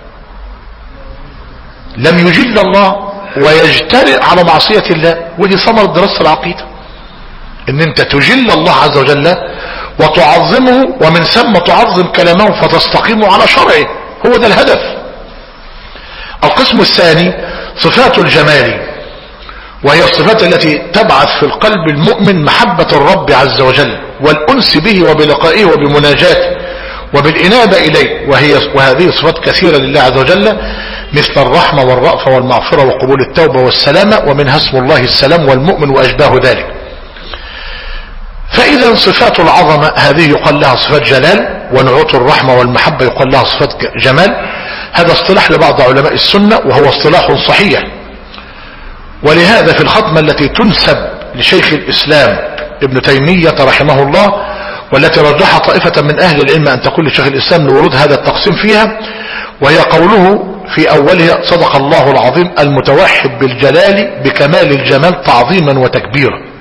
لم يجل الله ويجترئ على معصية الله، ودي ثمرة دراسة العقيدة، ان انت تجل الله عز وجل وتعظمه، ومن ثم تعظم كلامه فتستقيم على شرعه، هو ده الهدف. القسم الثاني صفات الجمال، وهي الصفات التي تبعث في القلب المؤمن محبة الرب عز وجل والأنس به وبلقائه وبمناجاته وبالإنابة إليه، وهذه صفات كثيرة لله عز وجل، مثل الرحمة والرأفة والمغفرة وقبول التوبة والسلامة، ومنها اسم الله السلام والمؤمن وأشباه ذلك. فإذا صفات العظمة هذه يقال لها صفات جلال، ونعوت الرحمة والمحبة يقال لها صفات جمال. هذا اصطلاح لبعض علماء السنة وهو اصطلاح صحيح، ولهذا في الختمة التي تنسب لشيخ الإسلام ابن تيمية رحمه الله، والتي رجحها طائفة من أهل العلم أن تكون لشيخ الإسلام لورود هذا التقسيم فيها، وهي قوله في أولها: صدق الله العظيم المتوحد بالجلال بكمال الجمال تعظيما وتكبيرا.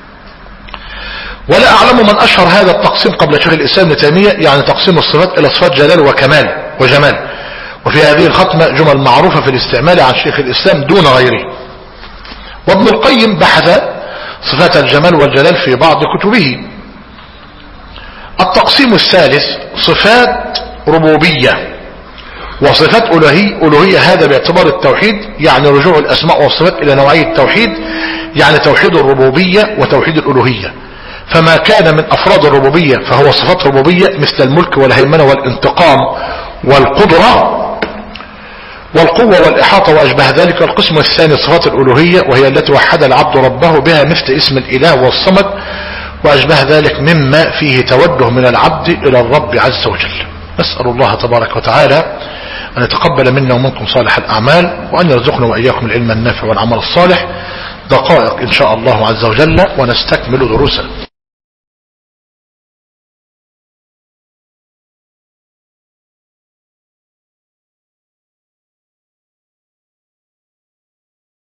ولا أعلم من أشهر هذا التقسيم قبل شيخ الإسلام ابن تيمية، يعني تقسيم الصفات إلى صفات جلال وكمال وجمال. وفي هذه الختمة جمل معروفة في الاستعمال عن شيخ الإسلام دون غيره. وابن القيم بحث صفات الجمال والجلال في بعض كتبه. التقسيم الثالث صفات ربوبية وصفات ألوهية، هذا باعتبار التوحيد، يعني رجوع الأسماء والصفات إلى نوعية التوحيد، يعني توحيد الربوبية وتوحيد الألوهية. فما كان من أفراد الربوبية فهو صفات ربوبية، مثل الملك والهيمنة والانتقام والقدرة والقوة والإحاطة وأشبه ذلك. القسم الثاني صفات الألوهية، وهي التي وحد العبد ربه بها، مثل اسم الإله والصمد وأشبه ذلك، مما فيه توجه من العبد إلى الرب عز وجل. نسأل الله تبارك وتعالى أن يتقبل منا ومنكم صالح الأعمال، وأن يرزقنا وإياكم العلم النافع والعمل الصالح. دقائق إن شاء الله عز وجل ونستكمل دروسنا.